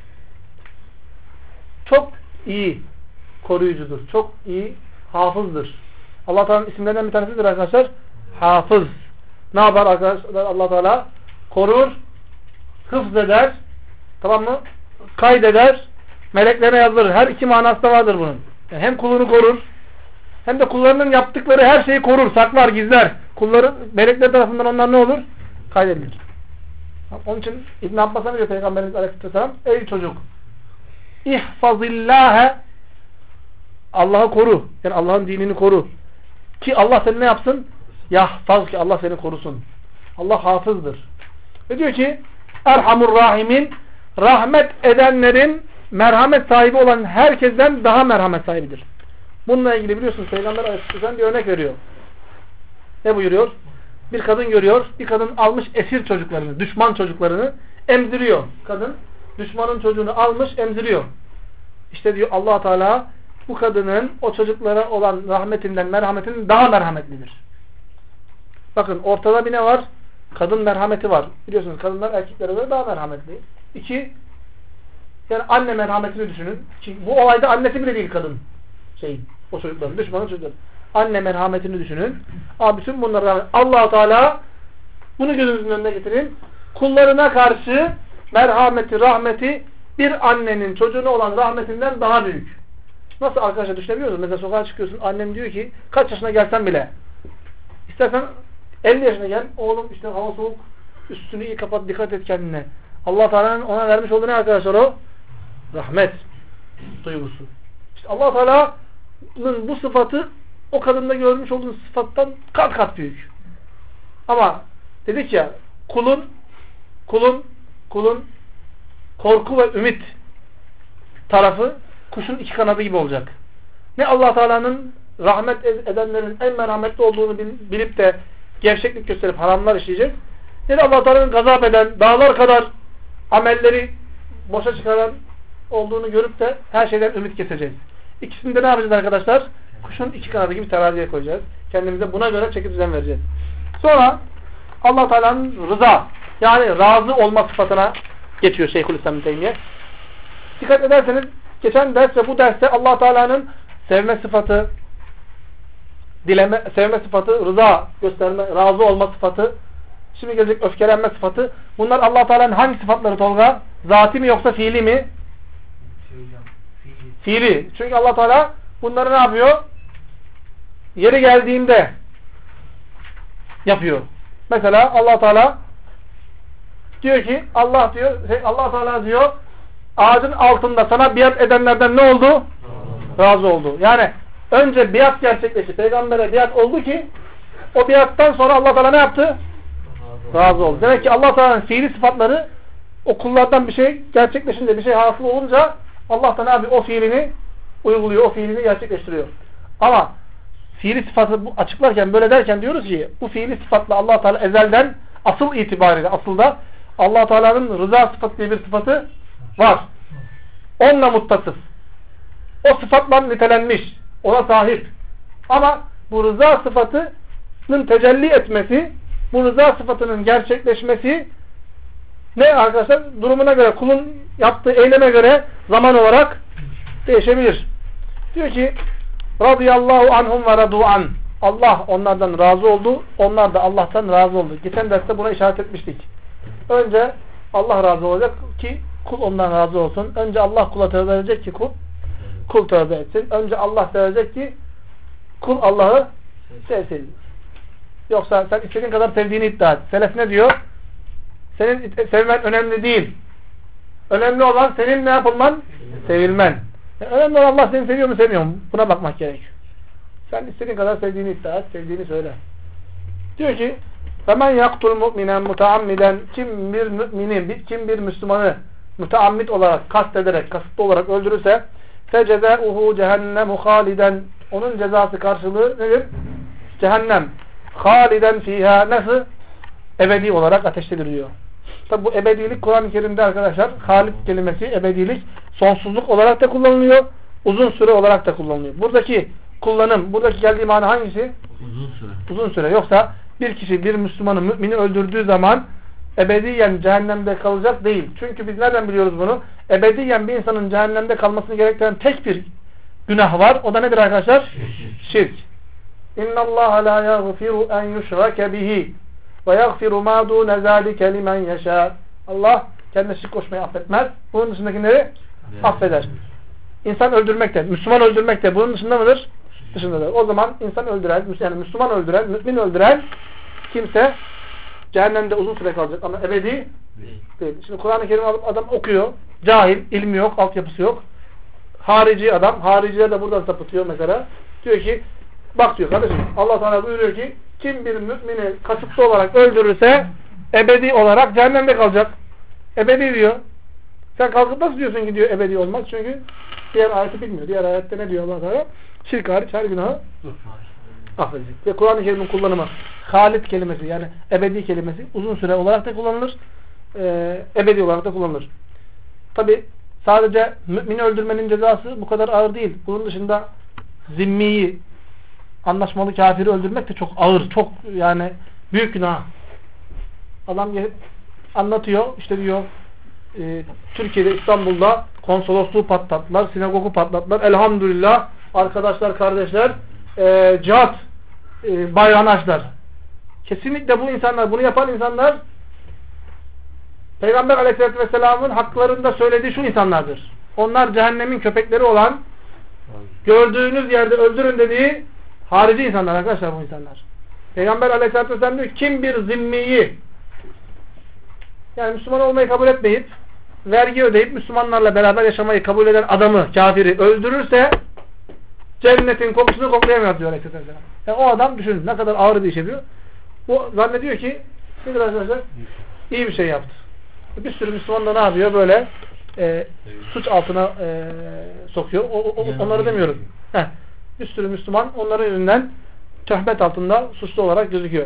çok iyi koruyucudur. Çok iyi hafızdır. Allah Teala'nın isimlerinden bir tanesidir arkadaşlar. Hafız. Ne yapar arkadaşlar Allah Teala? Korur, hıfz eder, tamam mı? Kaydeder, meleklerine yazdırır. Her iki manası da vardır bunun. Yani hem kulunu korur, hem de kullarının yaptıkları her şeyi korur, saklar, gizler. Kulları, melekler tarafından onlar ne olur? Kaydedilir. Onun için İbn Abbas'a diyor Peygamberimiz Aleyhisselam, ey çocuk, ihfazillâhe, Allah'ı koru. Yani Allah'ın dinini koru. Ki Allah seni ne yapsın? Yahfaz, ki Allah seni korusun. Allah hafızdır. Ve diyor ki Erhamur Rahimin, rahmet edenlerin merhamet sahibi olan herkesten daha merhamet sahibidir. Bununla ilgili biliyorsunuz Peygamber Aleyhisselam bir örnek veriyor. Ne buyuruyor? Bir kadın görüyor. Bir kadın almış esir çocuklarını, düşman çocuklarını emziriyor. Kadın düşmanın çocuğunu almış emziriyor. İşte diyor Allah Teala bu kadının o çocuklara olan rahmetinden, merhametinden daha merhametlidir. Bakın ortada bir ne var? Kadın merhameti var. Biliyorsunuz kadınlar erkeklere göre daha merhametli. 2, yani anne merhametini düşünün. Ki bu olayda annesi bile değil kadın. O çocukların, düşmanın çocukları. Anne merhametini düşünün. Bütün bunlara Allah Teala bunu gözünüzün önüne getirin. Kullarına karşı merhameti, rahmeti bir annenin çocuğuna olan rahmetinden daha büyük. Nasıl arkadaşlar düşünebiliyor musunuz? Mesela sokağa çıkıyorsun, annem diyor ki kaç yaşına gelsen bile istersen 50 yaşına gel, oğlum işte hava soğuk, üstünü iyi kapat, dikkat et kendine. Allah Teala'nın ona vermiş olduğu ne arkadaşlar o? Rahmet duygusu. İşte Allah Teala'nın bu sıfatı o kadında görmüş olduğunuz sıfattan kat kat büyük. Ama dedik ya kulun korku ve ümit tarafı kuşun iki kanadı gibi olacak. Ne Allah Teala'nın rahmet edenlerin en merhametli olduğunu bilip de gevşeklik gösterip haramlar işleyecek. Ne de Allah Teala'nın gazap eden, dağlar kadar amelleri boşa çıkaran olduğunu görüp de her şeyden ümit keseceğiz. İkisini de ne yapacağız arkadaşlar? Kuşun iki kanadı gibi teraziye koyacağız. Kendimize buna göre çeki düzen vereceğiz. Sonra Allah Teala'nın rıza, yani razı olma sıfatına geçiyor Şeyhülislam İbn Teymiyye. Dikkat ederseniz geçen ders ve bu derste Allah Teala'nın sevme sıfatı, sevme sıfatı, rıza gösterme, razı olma sıfatı, şimdi gelecek öfkelenme sıfatı. Bunlar Allah Teala'nın hangi sıfatları Tolga? Zati mi yoksa fiili mi? Fiili. Çünkü Allah Teala bunları ne yapıyor? Yeri geldiğinde yapıyor. Mesela Allah Teala diyor ki Allah Teala diyor ağacın altında sana biat edenlerden ne oldu? Razı oldu. Yani önce biat gerçekleşti. Peygamber'e biat oldu ki o biattan sonra Allah Teala ne yaptı? Razı oldu. Demek ki Allah Teala'nın fiili sıfatları o kullardan bir şey gerçekleşince, bir şey hasıl olunca Allah da ne yapıyor? O fiilini uyguluyor, o fiilini gerçekleştiriyor. Ama fiili sıfatı açıklarken, böyle derken diyoruz ki bu fiili sıfatla Allah Teala ezelden asıl itibariyle, aslında Allah Teala'nın rıza sıfatı diye bir sıfatı var. Onunla muttasıf. O sıfatla nitelenmiş. Ona sahip. Ama bu rıza sıfatının tecelli etmesi, bu rıza sıfatının gerçekleşmesi ne arkadaşlar? Durumuna göre, kulun yaptığı eyleme göre zaman olarak değişebilir. Diyor ki radıyallahu anhum ve radu an. Allah onlardan razı oldu. Onlar da Allah'tan razı oldu. Geçen derste buna işaret etmiştik. Önce Allah razı olacak ki kul ondan razı olsun. Önce Allah kula tövbe edecek ki kul tövbe etsin. Önce Allah sevecek ki kul Allah'ı sevsin. Yoksa sen istediğin kadar sevdiğini iddia et. Selef ne diyor? Senin sevmen önemli değil. Önemli olan senin ne yapılman? Sevilmen. Yani önemli olan Allah seni seviyor mu sevmiyor mu? Buna bakmak gerekiyor. Sen istediğin kadar sevdiğini iddia et, sevdiğini söyle. Diyor ki فَمَنْ يَقْتُلْ مُؤْمِنًا مُتَعَمِّدًا kim bir Müslümanı müteammid olarak, kastederek, kasıtlı olarak öldürürse فَجَزَاؤُهُ cehennem خَالِدًا onun cezası karşılığı nedir? Cehennem. Haliden fiha nasıl? Ebedi olarak ateştedir diyor. Tabi bu ebedilik Kur'an-ı Kerim'de arkadaşlar halid kelimesi ebedilik sonsuzluk olarak da kullanılıyor. Uzun süre olarak da kullanılıyor. Buradaki kullanım, buradaki geldiği mana hangisi? Uzun süre. Uzun süre. Yoksa bir kişi bir Müslümanı, mümini öldürdüğü zaman ebediyen cehennemde kalacak değil. Çünkü biz nereden biliyoruz bunu? Ebediyen bir insanın cehennemde kalmasını gerektiren tek bir günah var. O da nedir arkadaşlar? Şirk. اِنَّ اللّٰهَ لَا يَغْفِرُ اَنْ يُشْرَكَ بِهِ وَيَغْفِرُ مَا دُونَ ذَٰلِكَ لِمَنْ يَشَاءُ Allah kendine şirk koşmayı affetmez. Bunun dışındakileri affeder. İnsan öldürmek de, Müslüman öldürmek de bunun dışında mıdır? Dışındadır. O zaman insan öldüren, yani Müslüman öldüren, mümin öldüren kimse cehennemde uzun süre kalacak ama ebedi değil. Şimdi Kur'an-ı Kerim adam okuyor, cahil, ilmi yok, altyapısı yok. Harici adam, hariciler de buradan sapıtıyor mesela. Diyor ki, bak diyor kardeşim, Allah Teala buyuruyor ki kim bir mümini kasıtlı olarak öldürürse ebedi olarak cehennemde kalacak. Ebedi diyor. Sen kalkıp nasıl diyorsun ki diyor ebedi olmaz? Çünkü diğer ayeti bilmiyor. Diğer ayette ne diyor Allah Teala? Şirk hariç her günahı affedecek. Ve Kur'an-ı Kerim'in kullanımı halid kelimesi yani ebedi kelimesi uzun süre olarak da kullanılır. Ebedi olarak da kullanılır. Tabi sadece mümini öldürmenin cezası bu kadar ağır değil. Bunun dışında zimmiyi, anlaşmalı kafiri öldürmek de çok ağır, çok yani büyük günah. Adam gelip anlatıyor, işte diyor Türkiye'de, İstanbul'da konsolosluğu patlattılar, sinagogu patlattılar. Elhamdülillah arkadaşlar, kardeşler cihat bayrağını açtılar. Kesinlikle bu insanlar, bunu yapan insanlar Peygamber Aleyhisselatü Vesselam'ın haklarında söylediği şu insanlardır. Onlar cehennemin köpekleri olan, gördüğünüz yerde öldürün dediği harici insanlar arkadaşlar bu insanlar. Peygamber Aleyhisselatü Vesselam diyor kim bir zimmiyi yani Müslüman olmayı kabul etmeyip vergi ödeyip Müslümanlarla beraber yaşamayı kabul eden adamı, kafiri öldürürse cennetin kokusunu koklayamıyor diyor Aleyhisselatü Vesselam. Yani o adam düşünün ne kadar ağır bir iş yapıyor. Bu zannediyor ki nedir arkadaşlar? İyi bir şey yaptı. Bir sürü Müslüman da ne yapıyor? Böyle suç altına sokuyor. Onları demiyoruz. Bir sürü Müslüman onların yüzünden töhmet altında suçlu olarak gözüküyor.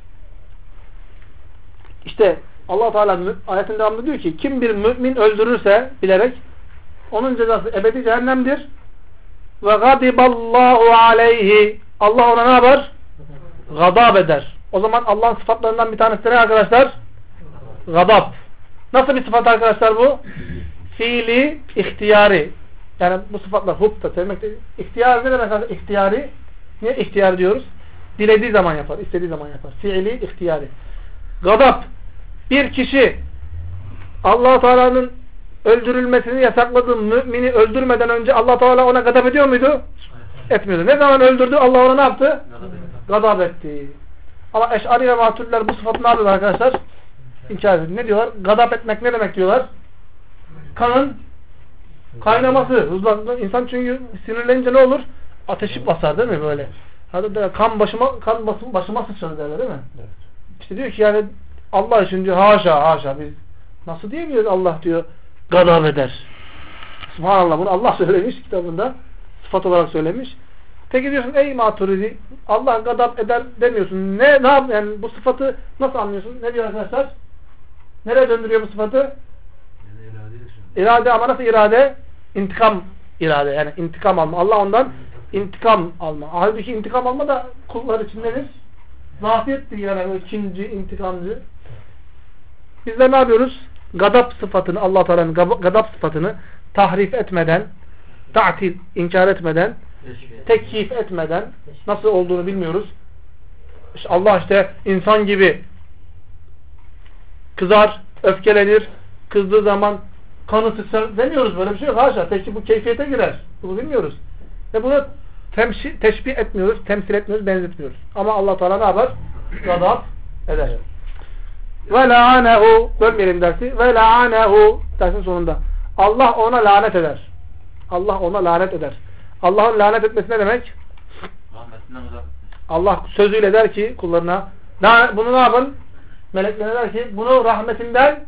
İşte Allah Teala ayetin devamında diyor ki kim bir mümin öldürürse bilerek onun cezası ebedi cehennemdir. Ve gadiballahu aleyhi Allah ona ne yapar? Gadab eder. O zaman Allah'ın sıfatlarından bir tanesi ne arkadaşlar? Gadab. Nasıl bir sıfat arkadaşlar bu? Fiili, ihtiyari. Yani bu sıfatlar hub da sevmek de. İhtiyar ne demek arkadaşlar? İhtiyari. Niye ihtiyar diyoruz? Dilediği zaman yapar, istediği zaman yapar. Fiili, ihtiyari. Gadap. Bir kişi Allah Teala'nın öldürülmesini yasakladığı mümini öldürmeden önce Allah Teala ona gadap ediyor muydu? Etmiyordu. Ne zaman öldürdü? Allah ona ne yaptı? Gadap etti. Ama Eş'ari ve Maturidiler bu sıfatı ne yapıyorlar arkadaşlar? İnkar ediyor. Ne diyorlar? Gadap etmek ne demek diyorlar? Kanın kaynaması, hızlanması. İnsan çünkü sinirlenince ne olur? Ateşi basar değil mi böyle? Hatta kan başıma sıçradı derler değil mi? Evet. İşte diyor ki yani Allah için diyor haşa biz nasıl diyebiliyoruz Allah diyor gadap eder. Subhanallah bunu Allah söylemiş kitabında sıfat olarak söylemiş. Peki diyorsun ey Maturidi Allah gadap eder demiyorsun. Ne yap yani bu sıfatı nasıl anlıyorsun? Ne diyor arkadaşlar? Nereye döndürüyor bu sıfatı? İrade ama nasıl irade? İntikam irade yani intikam alma. Allah ondan intikam alma. Halbuki intikam alma da kullar için nedir? Zafiyettir yani ikinci intikamcı. Biz de ne yapıyoruz? Gadap sıfatını Allah Teala'nın gadap sıfatını tahrif etmeden, ta'til inkar etmeden, tekyif etmeden nasıl olduğunu bilmiyoruz. İşte Allah işte insan gibi kızar, öfkelenir, kızdığı zaman kanı sıçrar demiyoruz. Böyle bir şey yok. Haşa. Peki bu keyfiyete girer. Bunu bilmiyoruz. Ve bunu teşbih etmiyoruz, temsil etmiyoruz, benzetmiyoruz. Ama Allah Teala ne yapar? Gadap eder. Ve la'anehu bölmeyelim dersi. Ve la'anehu dersin sonunda. Allah ona lanet eder. Allah ona lanet eder. Allah'ın lanet etmesi ne demek? Rahmetinden uzak. Allah sözüyle der ki kullarına bunu ne yapın? Meleklerine der ki bunu rahmetinden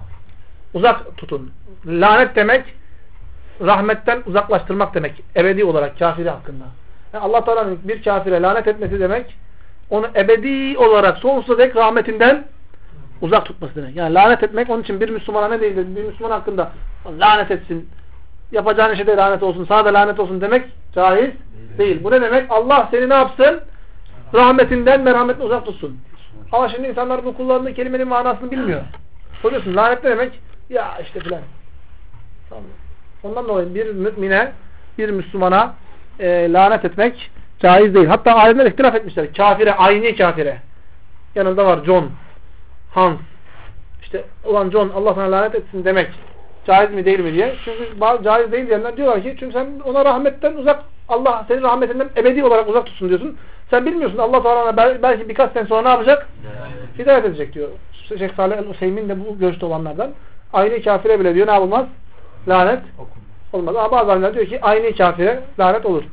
uzak tutun. Lanet demek rahmetten uzaklaştırmak demek. Ebedi olarak kafiri hakkında. Yani Allah Teala'nın bir kafire lanet etmesi demek onu ebedi olarak sonsuza dek rahmetinden uzak tutması demek. Yani lanet etmek onun için bir Müslümana ne değildir? Bir Müslüman hakkında lanet etsin. Yapacağın işe de lanet olsun. Sana da lanet olsun demek caiz değil. Bu ne demek? Allah seni ne yapsın? Rahmetinden, merhametinden uzak tutsun. Ama şimdi insanlar bu kullandığı kelimenin manasını bilmiyor. Soruyorsun lanet ne demek? Ya işte filan. Tamam. Ondan dolayı bir mümine, bir Müslümana lanet etmek caiz değil. Hatta alimler ihtilaf etmişler. Kafire, aynı kafire. Yanında var John, Hans. İşte ulan John Allah sana lanet etsin demek caiz mi değil mi diye. Çünkü caiz değil diyenler diyorlar ki çünkü sen ona rahmetten uzak, Allah senin rahmetinden ebedi olarak uzak tutsun diyorsun. Sen bilmiyorsun Allah Teala belki birkaç sene sonra ne yapacak? Hidayet edecek diyor. Şeyh Salih el-Hüseyin de bu görüşte olanlardan. Aynı kafire bile diyor ne yapılmaz? Lanet olmaz. Ama bazı alimler diyor ki aynı kafire lanet olur.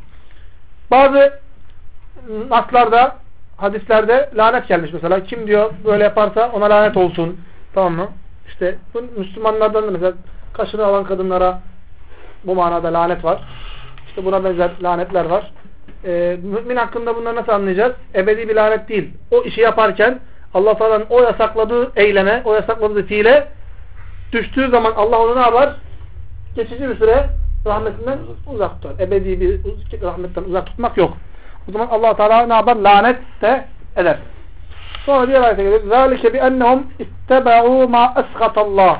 Bazı naslarda, hadislerde lanet gelmiş mesela. Kim diyor böyle yaparsa ona lanet olsun. Tamam mı? İşte bu Müslümanlardan da mesela kaşını alan kadınlara bu manada lanet var. İşte buna benzer lanetler var. Mümin hakkında bunları nasıl anlayacağız? Ebedi bir lanet değil. O işi yaparken Allah Teala'nın o yasakladığı eyleme, o yasakladığı fiile düştüğü zaman Allah onu ne yapar? Geçici bir süre rahmetinden uzak tutar. Ebedi bir rahmetten uzak tutmak yok. O zaman Allah Teala ne yapar? Lanet de eder. Sonra diğer ayete gelir. ذَٰلِكَ بِأَنَّهُمْ اِتَّبَعُوا مَا أَسْخَطَ اللّٰهِ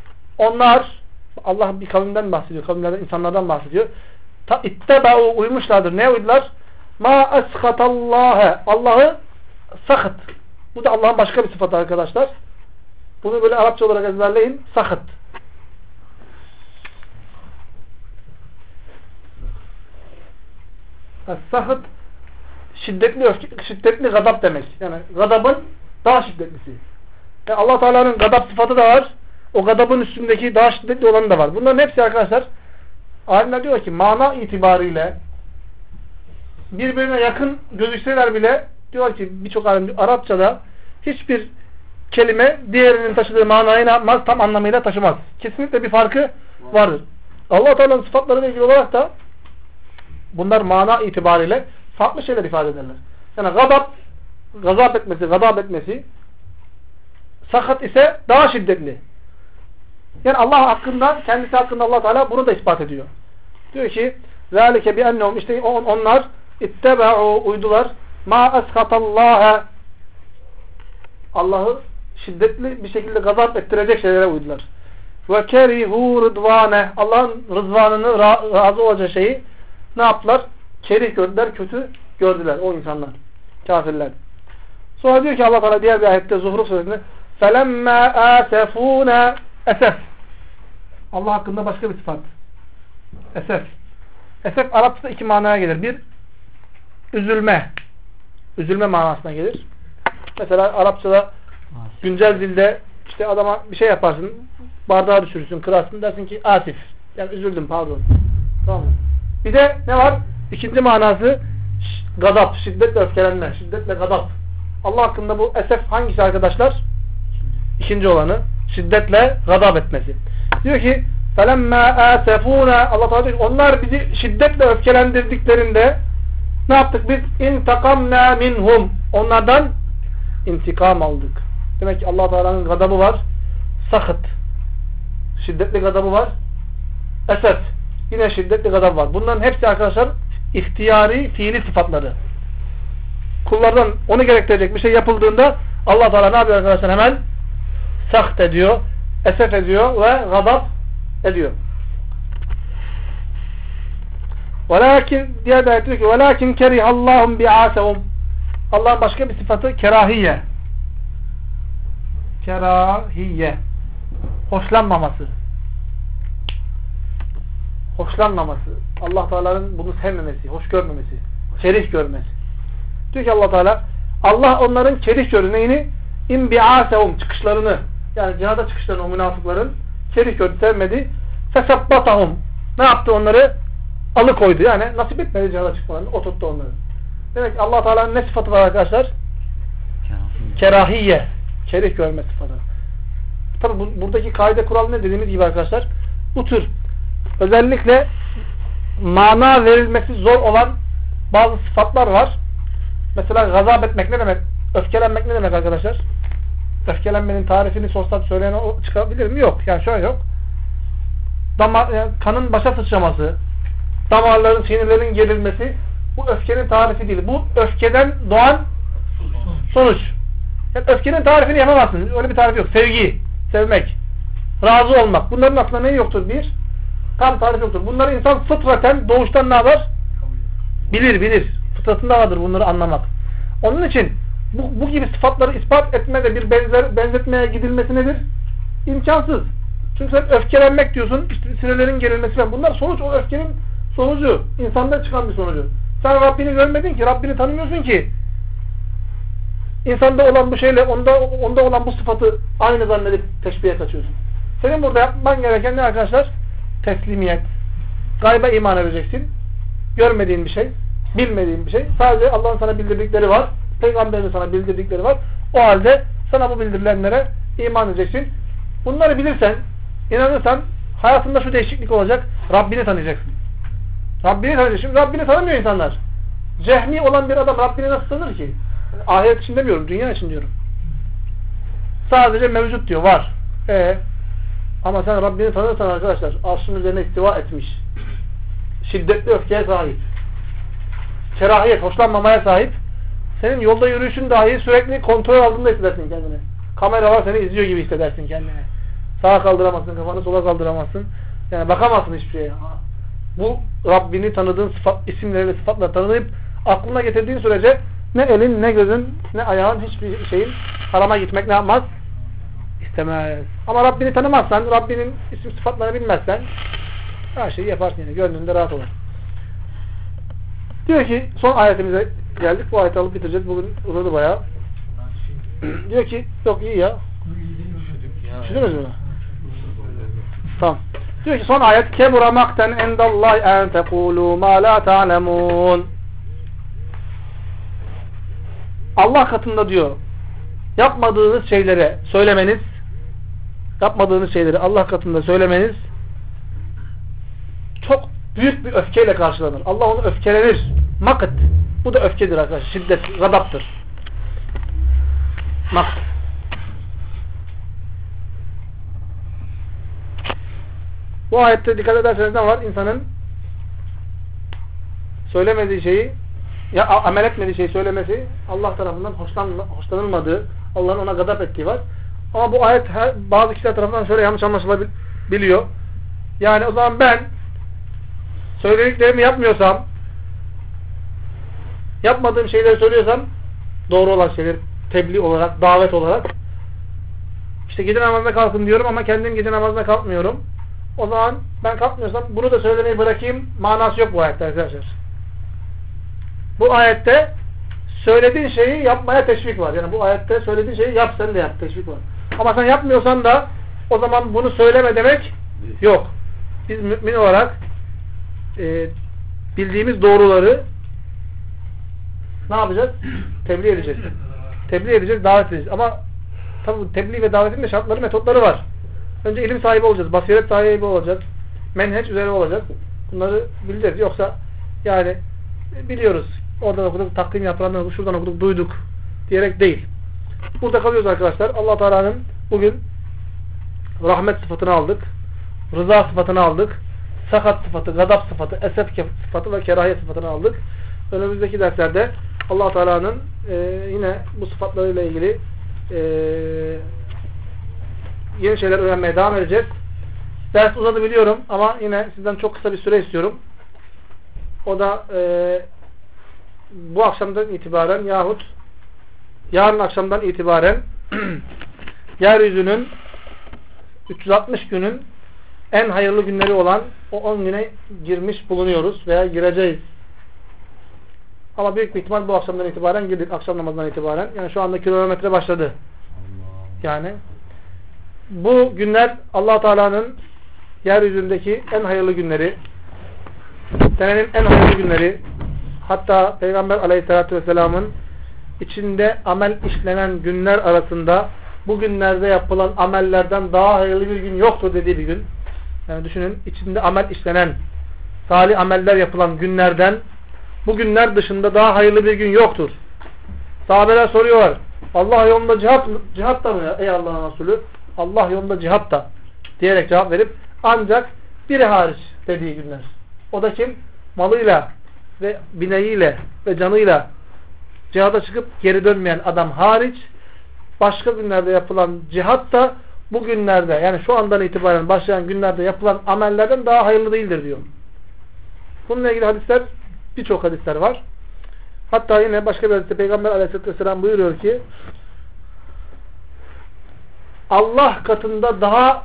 Onlar, Allah bir kavimden bahsediyor. Kavimlerden, insanlardan bahsediyor. اِتَّبَعُوا uymuşlardır. Ne uydular? مَا أَسْخَطَ اللّٰهِ Allah'ı sakıt. Bu da Allah'ın başka bir sıfatı arkadaşlar. Bunu böyle Arapça olarak ezberleyin. Sakıt. Sakıt şiddetli gadap demek. Yani gadabın daha şiddetlisi. Allah Teala'nın gadap sıfatı da var. O gadabın üstündeki daha şiddetli olanı da var. Bunların hepsi arkadaşlar alimler diyor ki mana itibariyle birbirine yakın gözükseler bile diyor ki birçok alim Arapçada hiçbir kelime diğerinin taşıdığı manayı ne yapmaz? Tam anlamıyla taşımaz. Kesinlikle bir farkı vardır. Allah Teala'nın sıfatlarıyla ilgili olarak da bunlar mana itibariyle farklı şeyler ifade ederler. Yani gadap etmesi, sakat ise daha şiddetli. Yani Allah hakkında, kendisi hakkında Allah Teala bunu da ispat ediyor. Diyor ki, ذَٰلِكَ بِأَنَّهُمْ işte onlar ittebe'u uydular. مَا أَسْخَطَ اللّٰهَ Allah'ı şiddetli bir şekilde gazap ettirecek şeylere uydular. Ve kerihu rıdvane. Allah'ın rızvanını, razı olacağı şeyi ne yaptılar? Kerih gördüler, kötü gördüler o insanlar. Kafirler. Sonra diyor ki Allah Teala diğer bir ayette Zuhruf suresinde فَلَمَّا آسَفُونَ Esef. Allah hakkında başka bir sıfat. Esef. Esef Arapçada iki manaya gelir. Bir, üzülme. Üzülme manasına gelir. Mesela Arapçada güncel dilde işte adama bir şey yaparsın, bardağı düşürürsün, kırarsın, dersin ki asif. Yani üzüldüm, pardon. Tamam mı? Bir de ne var? İkinci manası gazap, şiddetle öfkelenme, şiddetle gazap. Allah hakkında bu esef hangisi arkadaşlar? İkinci olanı. Şiddetle gazap etmesi. Diyor ki فَلَمَّا آسَفُونَ Allah Teala diyor ki onlar bizi şiddetle öfkelendirdiklerinde ne yaptık biz? اِنْتَقَمْنَا مِنْهُمْ onlardan intikam aldık. Demek ki Allah Teala'nın gazabı var. Sakıt. Şiddetli gazabı var. Esef. Yine şiddetli gazap var. Bunların hepsi arkadaşlar ihtiyari fiili sıfatları. Kullardan onu gerektirecek bir şey yapıldığında Allah Teala ne yapıyor arkadaşlar? Hemen sakt ediyor, esef ediyor ve gazap ediyor. Velakin diğer bir ayet diyor ki velakin kerihallahum bi'asehum Allah'ın başka bir sıfatı kerahiye. Kerahiye. Hoşlanmaması. Hoşlanmaması. Allah Teala'nın bunu sevmemesi, hoş görmemesi, kerih görmesi. Diyor ki Allah Teala Allah onların kerih gördü neyini? İmbi'asehum çıkışlarını yani cihada çıkışlarını o münafıkların kerih gördü, sevmedi. Fesabbatahum ne yaptı onları? Alıkoydu. Yani nasip etmedi cihada çıkmalarını. Oturttu onları. Demek ki Allah Teala'nın ne sıfatı var arkadaşlar? Kerahiye. Kerih görme sıfatı. Tabi buradaki kaide kural ne dediğimiz gibi arkadaşlar? Bu tür özellikle mana verilmesi zor olan bazı sıfatlar var. Mesela gazap etmek ne demek? Öfkelenmek ne demek arkadaşlar? Öfkelenmenin tarifini sorsam söyleyen çıkabilir mi? Yok. Yani şöyle yok. Yani kanın başa sıçraması, damarların, sinirlerin gerilmesi bu öfkenin tarifi değil. Bu öfkeden doğan sonuç. Yani öfkenin tarifini yapamazsın. Öyle bir tarif yok. Sevgi, sevmek, razı olmak. Bunların aslında ne yoktur? Bir, tam tarif yoktur. Bunları insan fıtraten, doğuştan ne yapar? Bilir. Fıtratında vardır bunları anlamak. Onun için bu gibi sıfatları ispat etmede bir benzetmeye gidilmesi nedir? İmkansız. Çünkü sen öfkelenmek diyorsun, işte sinirlerin gerilmesi falan. Bunlar sonuç, o öfkenin sonucu. İnsanda çıkan bir sonucu. Sen Rabbini görmedin ki, Rabbini tanımıyorsun ki. İnsanda olan bu şeyle onda olan bu sıfatı aynı zannedip teşbihe kaçıyorsun. Senin burada yapman gereken ne arkadaşlar? Teslimiyet. Gayba iman edeceksin. Görmediğin bir şey, bilmediğin bir şey. Sadece Allah'ın sana bildirdikleri var. Peygamberin sana bildirdikleri var. O halde sana bu bildirilenlere iman edeceksin. Bunları bilirsen, inanırsan hayatında şu değişiklik olacak. Rabbini tanıyacaksın. Rabbini tanıyacaksın. Rabbini tanımıyor insanlar. Cehmi olan bir adam Rabbini nasıl tanır ki? Ahiret için demiyorum, dünya için diyorum. Sadece mevcut diyor, var. Ama sen Rabbini tanırsan arkadaşlar, arşın üzerine istiva etmiş. Şiddetli öfkeye sahip. Kerahiyet, hoşlanmamaya sahip. Senin yolda yürüyüşün dahi sürekli kontrol altında hissedersin kendini. Kamera var seni izliyor gibi hissedersin kendini. Sağa kaldıramazsın kafanı, sola kaldıramazsın. Yani bakamazsın hiçbir şeye. Bu Rabbini tanıdığın isimleriyle sıfatla tanıyıp aklına getirdiğin sürece ne elin, ne gözün, ne ayağın hiçbir şeyin harama gitmek ne yapmaz? İstemez. Ama Rabbini tanımazsan, Rabbinin isim sıfatlarını bilmezsen her şeyi yaparsın yani. Gönlünde rahat olur. Diyor ki son ayetimize geldik. Bu ayeti alıp bitireceğiz. Bugün uzadı bayağı. Diyor ki yok iyi ya. Üşüdünüz mü? Tamam. Diyor ki son ayet kebura makten endallahi en tekulu ma la ta'lemun. Allah katında diyor yapmadığınız şeyleri Allah katında söylemeniz çok büyük bir öfkeyle karşılanır. Allah onu öfkelenir. Makıt. Bu da öfkedir arkadaşlar. Şiddet, gadaptır. Makıt. Bu ayette dikkat ederseniz ne var? İnsanın söylemediği şeyi ya amel etmediği şeyi söylemesi Allah tarafından hoşlanılmadığı, Allah'ın ona gadap ettiği var. Ama bu ayet bazı kişiler tarafından şöyle yanlış anlaşılabiliyor. Yani o zaman ben söylediklerimi yapmıyorsam, yapmadığım şeyleri söylüyorsam, doğru olan şeyler, tebliğ olarak, davet olarak, işte gece namazına kalkın diyorum ama kendim gece namazına kalkmıyorum. O zaman ben kalkmıyorsam bunu da söylemeyi bırakayım, manası yok bu ayette arkadaşlar. Bu ayette söylediğin şeyi yapmaya teşvik var. Yani bu ayette söylediğin şeyi yap, sen de yap, teşvik var. Ama sen yapmıyorsan da o zaman bunu söyleme demek yok. Biz mümin olarak bildiğimiz doğruları ne yapacağız? Tebliğ edeceğiz. Tebliğ edeceğiz, davet edeceğiz. Ama tabi tebliğ ve davetin de şartları, metotları var. Önce ilim sahibi olacağız, basiret sahibi olacağız, menheç üzere olacağız. Bunları bileceğiz. Yoksa yani biliyoruz, oradan okuduk, takdim yapılandan okuduk, şuradan okuduk, duyduk diyerek değil. Burada kalıyoruz arkadaşlar. Allah Teala'nın bugün rahmet sıfatını aldık, rıza sıfatını aldık, sakat sıfatı, gadap sıfatı, esef sıfatı ve kerahiyet sıfatını aldık. Önümüzdeki derslerde Allah Teala'nın yine bu sıfatlarıyla ilgili yeni şeyler öğrenmeye devam edeceğiz. Ders uzadı biliyorum ama yine sizden çok kısa bir süre istiyorum. O da bu akşamdan itibaren yahut yarın akşamdan itibaren yeryüzünün 360 günün en hayırlı günleri olan o 10 güne girmiş bulunuyoruz veya gireceğiz. Ama büyük bir ihtimal bu akşamdan itibaren girdik. Akşam namazından itibaren. Yani şu anda kilometre başladı. Yani bu günler Allah Teala'nın yeryüzündeki en hayırlı günleri, senenin en hayırlı günleri, hatta Peygamber Aleyhisselatü Vesselam'ın içinde amel işlenen günler arasında bu günlerde yapılan amellerden daha hayırlı bir gün yoktur dediği bir gün. Yani düşünün, içinde amel işlenen, salih ameller yapılan günlerden bu günler dışında daha hayırlı bir gün yoktur. Sahabeler soruyorlar, Allah yolunda cihat da mı ey Allah'ın Resulü? Allah yolunda cihat da diyerek cevap verip ancak biri hariç dediği günler. O da kim? Malıyla ve bineğiyle ve canıyla cihada çıkıp geri dönmeyen adam hariç başka günlerde yapılan cihat da bu günlerde, yani şu andan itibaren başlayan günlerde yapılan amellerden daha hayırlı değildir diyor. Bununla ilgili hadisler, birçok hadisler var. Hatta yine başka bir hadiste Peygamber Aleyhisselatü Vesselam buyuruyor ki Allah katında daha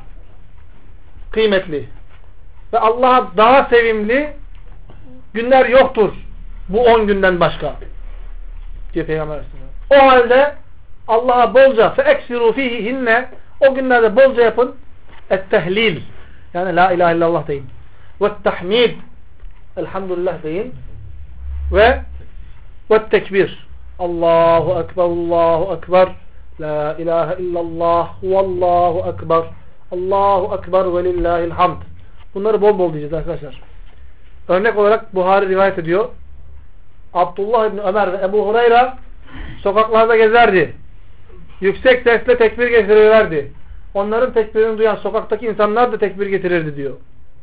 kıymetli ve Allah'a daha sevimli günler yoktur bu 10 günden başka diyor Peygamber Aleyhisselam. O halde Allah'a bolca feeksiru fihihinne, o günlerde bolca yapın, ettehlil, yani la ilahe illallah deyin, ve tahmid, elhamdülillah deyin, ve tekbir, Allahu ekber, Allahu ekber, la ilahe illallah, vallahu ekber, Allahu ekber ve lillahil hamd. Bunları bol bol diyeceğiz arkadaşlar. Örnek olarak Buhari rivayet ediyor. Abdullah İbni Ömer ve Ebu Hureyre sokaklarda gezerdi. Yüksek sesle tekbir getirirlerdi. Onların tekbirini duyan sokaktaki insanlar da tekbir getirirdi diyor.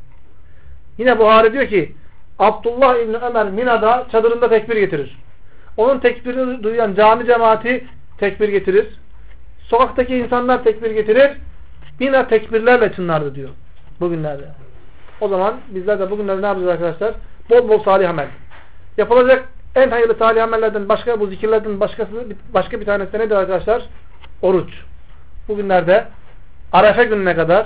Yine Buhari diyor ki Abdullah İbni Ömer Mina'da çadırında tekbir getirir. Onun tekbirini duyan cami cemaati tekbir getirir. Sokaktaki insanlar tekbir getirir. Mina tekbirlerle çınlardı diyor. Bugünlerde. O zaman bizler de bugünlerde ne yapacağız arkadaşlar? Bol bol salih amel. Yapılacak en hayırlı salih amellerden başka, bu zikirlerden başka bir tanesi nedir arkadaşlar? Oruç. Bugünlerde Arefe gününe kadar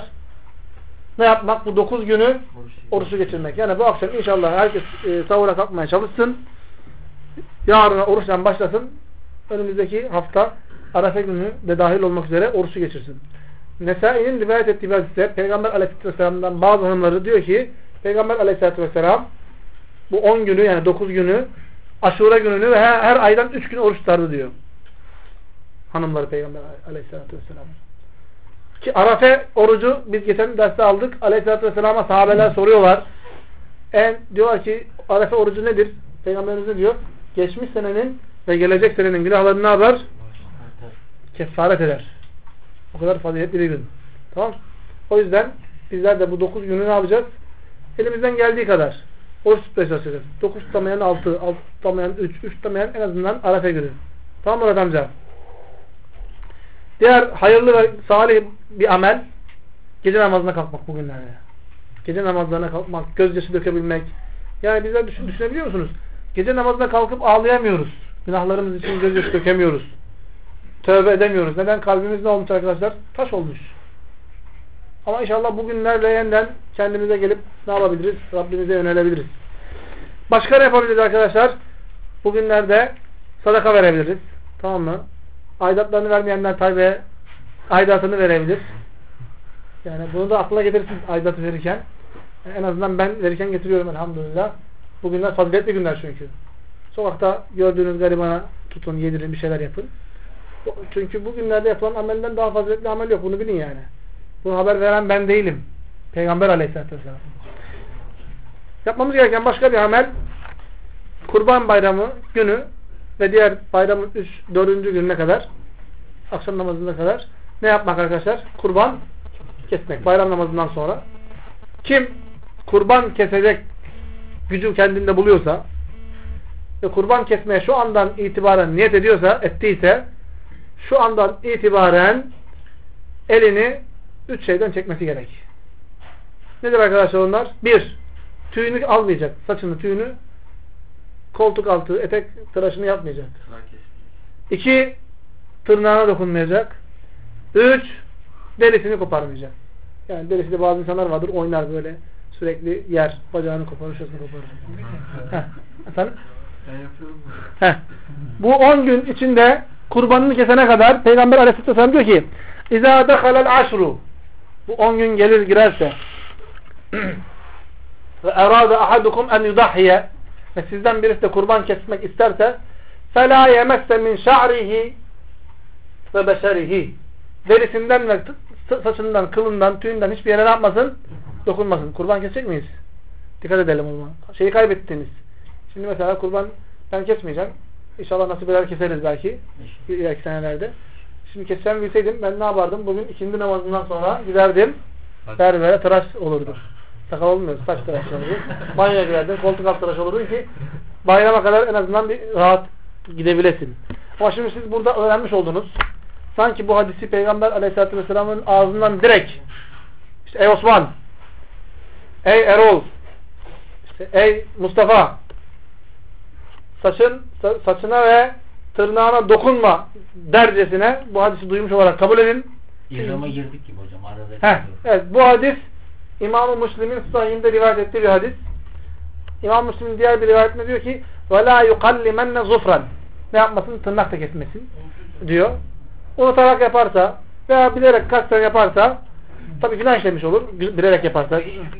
ne yapmak? Bu 9 günü oruçlu geçirmek. Yani bu akşam inşallah herkes sahura kalkmaya çalışsın. Yarına oruçtan başlasın. Önümüzdeki hafta Arefe günü de dahil olmak üzere oruçlu geçirsin. Nesai'nin rivayet ettiği hadiste Peygamber Aleyhisselatü Vesselam'dan bazı hanımları diyor ki Peygamber Aleyhisselatü Vesselam bu 10 günü, yani 9 günü, Aşure gününü ve her aydan 3 gün oruç tutardı diyor. Hanımları Peygamber Aleyhisselatü Vesselam. Ki Arafe orucu biz geçen derste aldık. Aleyhisselatü Vesselam'a sahabeler soruyorlar. Diyorlar ki Arafe orucu nedir? Peygamberimiz ne diyor? Geçmiş senenin ve gelecek senenin günahlarını ne yapar? Kefaret eder. O kadar faziletli bir gün. Tamam. O yüzden bizler de bu 9 günü ne yapacağız? Elimizden geldiği kadar oruç tutmaya çalışacağız. 9 tutamayan 6, 6 tutamayan 3, 3 tutamayan en azından Arafe günü. Tamam mı Murat amca? Diğer hayırlı ve salih bir amel gece namazına kalkmak bugünlerde. Gece namazlarına kalkmak, gözyaşı dökebilmek. Yani bizler düşünebiliyor musunuz? Gece namazına kalkıp ağlayamıyoruz. Günahlarımız için gözyaşı dökemiyoruz. Tövbe edemiyoruz. Neden? Kalbimiz ne olmuş arkadaşlar? Taş olmuş. Ama inşallah bugünlerle yeniden kendimize gelip ne yapabiliriz? Rabbimize yönelebiliriz. Başka ne yapabiliriz arkadaşlar? Bugünlerde sadaka verebiliriz. Tamam mı? Aidatlarını vermeyenler tabi aidatını verebilir. Yani bunu da aklına getirsin aidatı verirken. En azından ben verirken getiriyorum elhamdülillah. Bugünler faziletli günler çünkü. Sokakta gördüğünüz garibana tutun, yedirin, bir şeyler yapın. Çünkü bugünlerde yapılan amelden daha faziletli amel yok. Bunu bilin yani. Bunu haber veren ben değilim. Peygamber aleyhissalatü vesselam. Yapmamız gereken başka bir amel, Kurban Bayramı günü ve diğer bayramın 4. gününe kadar, akşam namazına kadar ne yapmak arkadaşlar? Kurban kesmek. Bayram namazından sonra. Kim kurban kesecek gücü kendinde buluyorsa ve kurban kesmeye şu andan itibaren niyet ediyorsa, ettiyse, şu andan itibaren elini 3 şeyden çekmesi gerek. Nedir arkadaşlar onlar? 1. Tüyünü almayacak. Saçını, tüyünü, koltuk altı, etek tıraşını yapmayacak. 2. Tırnağına dokunmayacak. 3. Derisini koparmayacak. Yani derisi de bazı insanlar vardır, oynar böyle. Sürekli yer. Bacağını koparır, şurasını koparır. Efendim? Ben yapıyorum. Bu 10 gün içinde kurbanını kesene kadar Peygamber Aleyhisselam diyor ki İzâ dehalel aşru, bu 10 gün gelir girerse ve erâde ahadukum en yudahhiye, ve sizden birisi de kurban kesmek isterse فَلَا يَمَسَّ مِنْ شَعْرِهِ وَبَشَرِهِ, derisinden ve saçından, kılından, tüyünden hiçbir yere ne yapmasın? Dokunmasın. Kurban kesecek miyiz? Dikkat edelim o zaman. Şeyi kaybettiniz. Şimdi mesela kurban ben kesmeyeceğim. İnşallah nasip eder keseriz belki. İleriki senelerde. Şimdi keseceğimi bilseydim ben ne yapardım? Bugün ikindi namazından sonra giderdim. Berbere tıraş olurdu. Sakal olmuyor. Saç tıraş olurdu. Banyoya girerdim. Koltuk alt tıraş olurdu ki bayrama kadar en azından bir rahat gidebilesin. Ama şimdi siz burada öğrenmiş oldunuz. Sanki bu hadisi Peygamber Aleyhisselatü Vesselam'ın ağzından direkt işte ey Osman, ey Erol, işte ey Mustafa, saçına ve tırnağına dokunma dercesine bu hadisi duymuş olarak kabul edin. İhrama girdik gibi hocam. Arada evet, bu hadis İmam-ı Müslim'in sahihinde rivayet ettiği bir hadis. İmam-ı Müslim'in diğer bir rivayetinde diyor ki وَلَا يُقَلِّمَنَّ زُفْرًا, ne yapmasın? Tırnak da kesmesin diyor. Unutarak yaparsa veya bilerek kasten yaparsa tabii günah işlemiş olur. Bilerek yaparsa.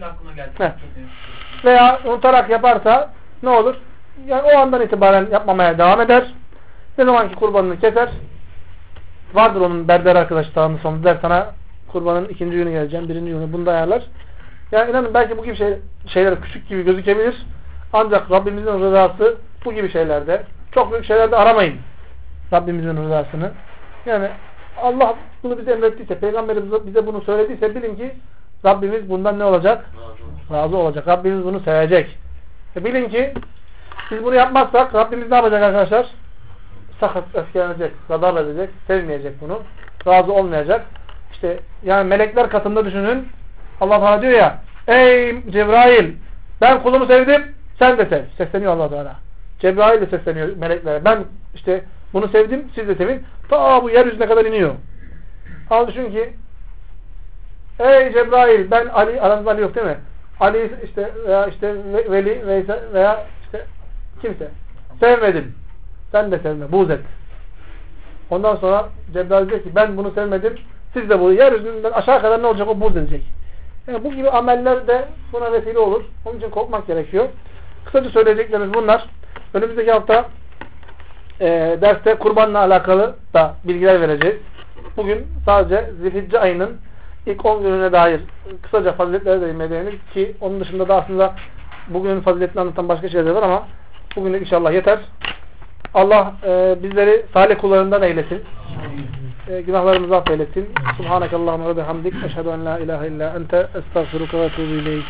Veya unutarak yaparsa ne olur? Yani o andan itibaren yapmamaya devam eder. Ne zaman ki kurbanını keser, vardır onun berber arkadaşı sağında sonunda, der sana kurbanın 2. günü geleceğim, 1. günü, bunu da ayarlar. Yani inanın belki bu gibi şeyler küçük gibi gözükebilir. Ancak Rabbimizin rızası bu gibi şeylerde, çok büyük şeylerde aramayın Rabbimizin rızasını. Yani Allah bunu bize emrettiyse, Peygamberimiz bize bunu söylediyse bilin ki Rabbimiz bundan ne olacak? Razı olacak. Rabbimiz bunu sevecek. Bilin ki biz bunu yapmazsak Rabbimiz ne yapacak arkadaşlar? Sakat öfkelenecek, gadar edecek, sevmeyecek bunu. Razı olmayacak. İşte yani melekler katında düşünün. Allah Teala diyor ya, ey Cebrail, ben kulumu sevdim, sen de sev. Sesleniyor Allah Teala. Cebrail de sesleniyor meleklere. Ben işte bunu sevdim, siz de sevin. Ta bu yeryüzüne kadar iniyor. Al düşün ki ey Cebrail, ben Ali, aranızda Ali yok değil mi? Ali işte veya işte Veli veya işte kimse sevmedim. Sen de sevme, buğz et. Ondan sonra Cebrail diyor ki ben bunu sevmedim, siz de bunu, yeryüzünden aşağı kadar ne olacak? O buğz edecek. Yani bu gibi ameller de buna vesile olur. Onun için korkmak gerekiyor. Kısaca söyleyeceklerimiz bunlar. Önümüzdeki hafta derste kurbanla alakalı da bilgiler vereceğiz. Bugün sadece Zilhicce ayının ilk 10 gününe dair kısaca faziletlere değindik ki onun dışında da aslında bugünün faziletini anlatan başka şeyler var ama bugünlük inşallah yeter. Allah bizleri salih kullarından eylesin. Günahlarımızı affeylesin. Subhanakallahumma ve bihamdik. Eşhedü en la ilahe illa ente estağfiruka ve etûbü ileyk.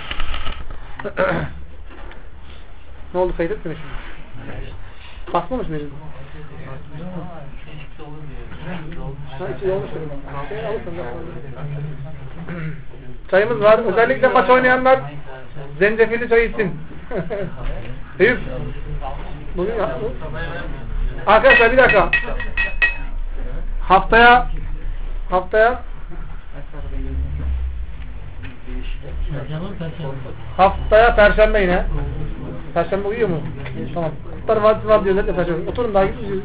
Ne oldu? Kaydet mi şimdi? Basmamış mıydın? içi olmuştur. Çayımız var. Özellikle maç oynayanlar zencefilli çay içsin. Eyüp. Bugün arkadaşlar bir dakika. Haftaya Perşembe yine. Perşembe uyuyor mu? Tamam. Kutlar var diyorlar da Perşembe. Oturun daha gidiyoruz.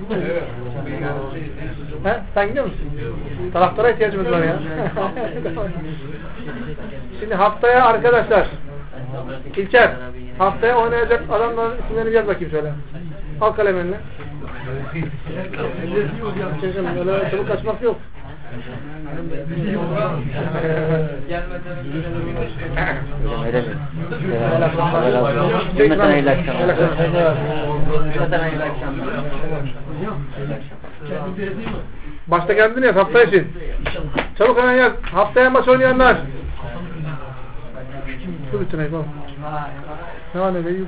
He? Sen gidiyor musun? Taraftara ihtiyacımız var ya. Şimdi haftaya arkadaşlar İlker, haftaya oynayacak adamların isimlerini yaz bakayım şöyle. Al kalem eline. Öyle çabuk kaçmak yok. Başta kendin yaz hafta için. Çabuk hemen yaz. Haftaya maç oynayanlar. Su bütün ayıp. Ne var ne be?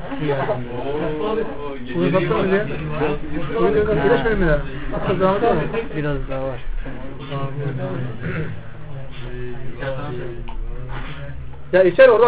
Bunu sattın mı diye? Bunu birleşmedin mi daha? Akıl devam eder mi? Biraz daha var. Ya içer orada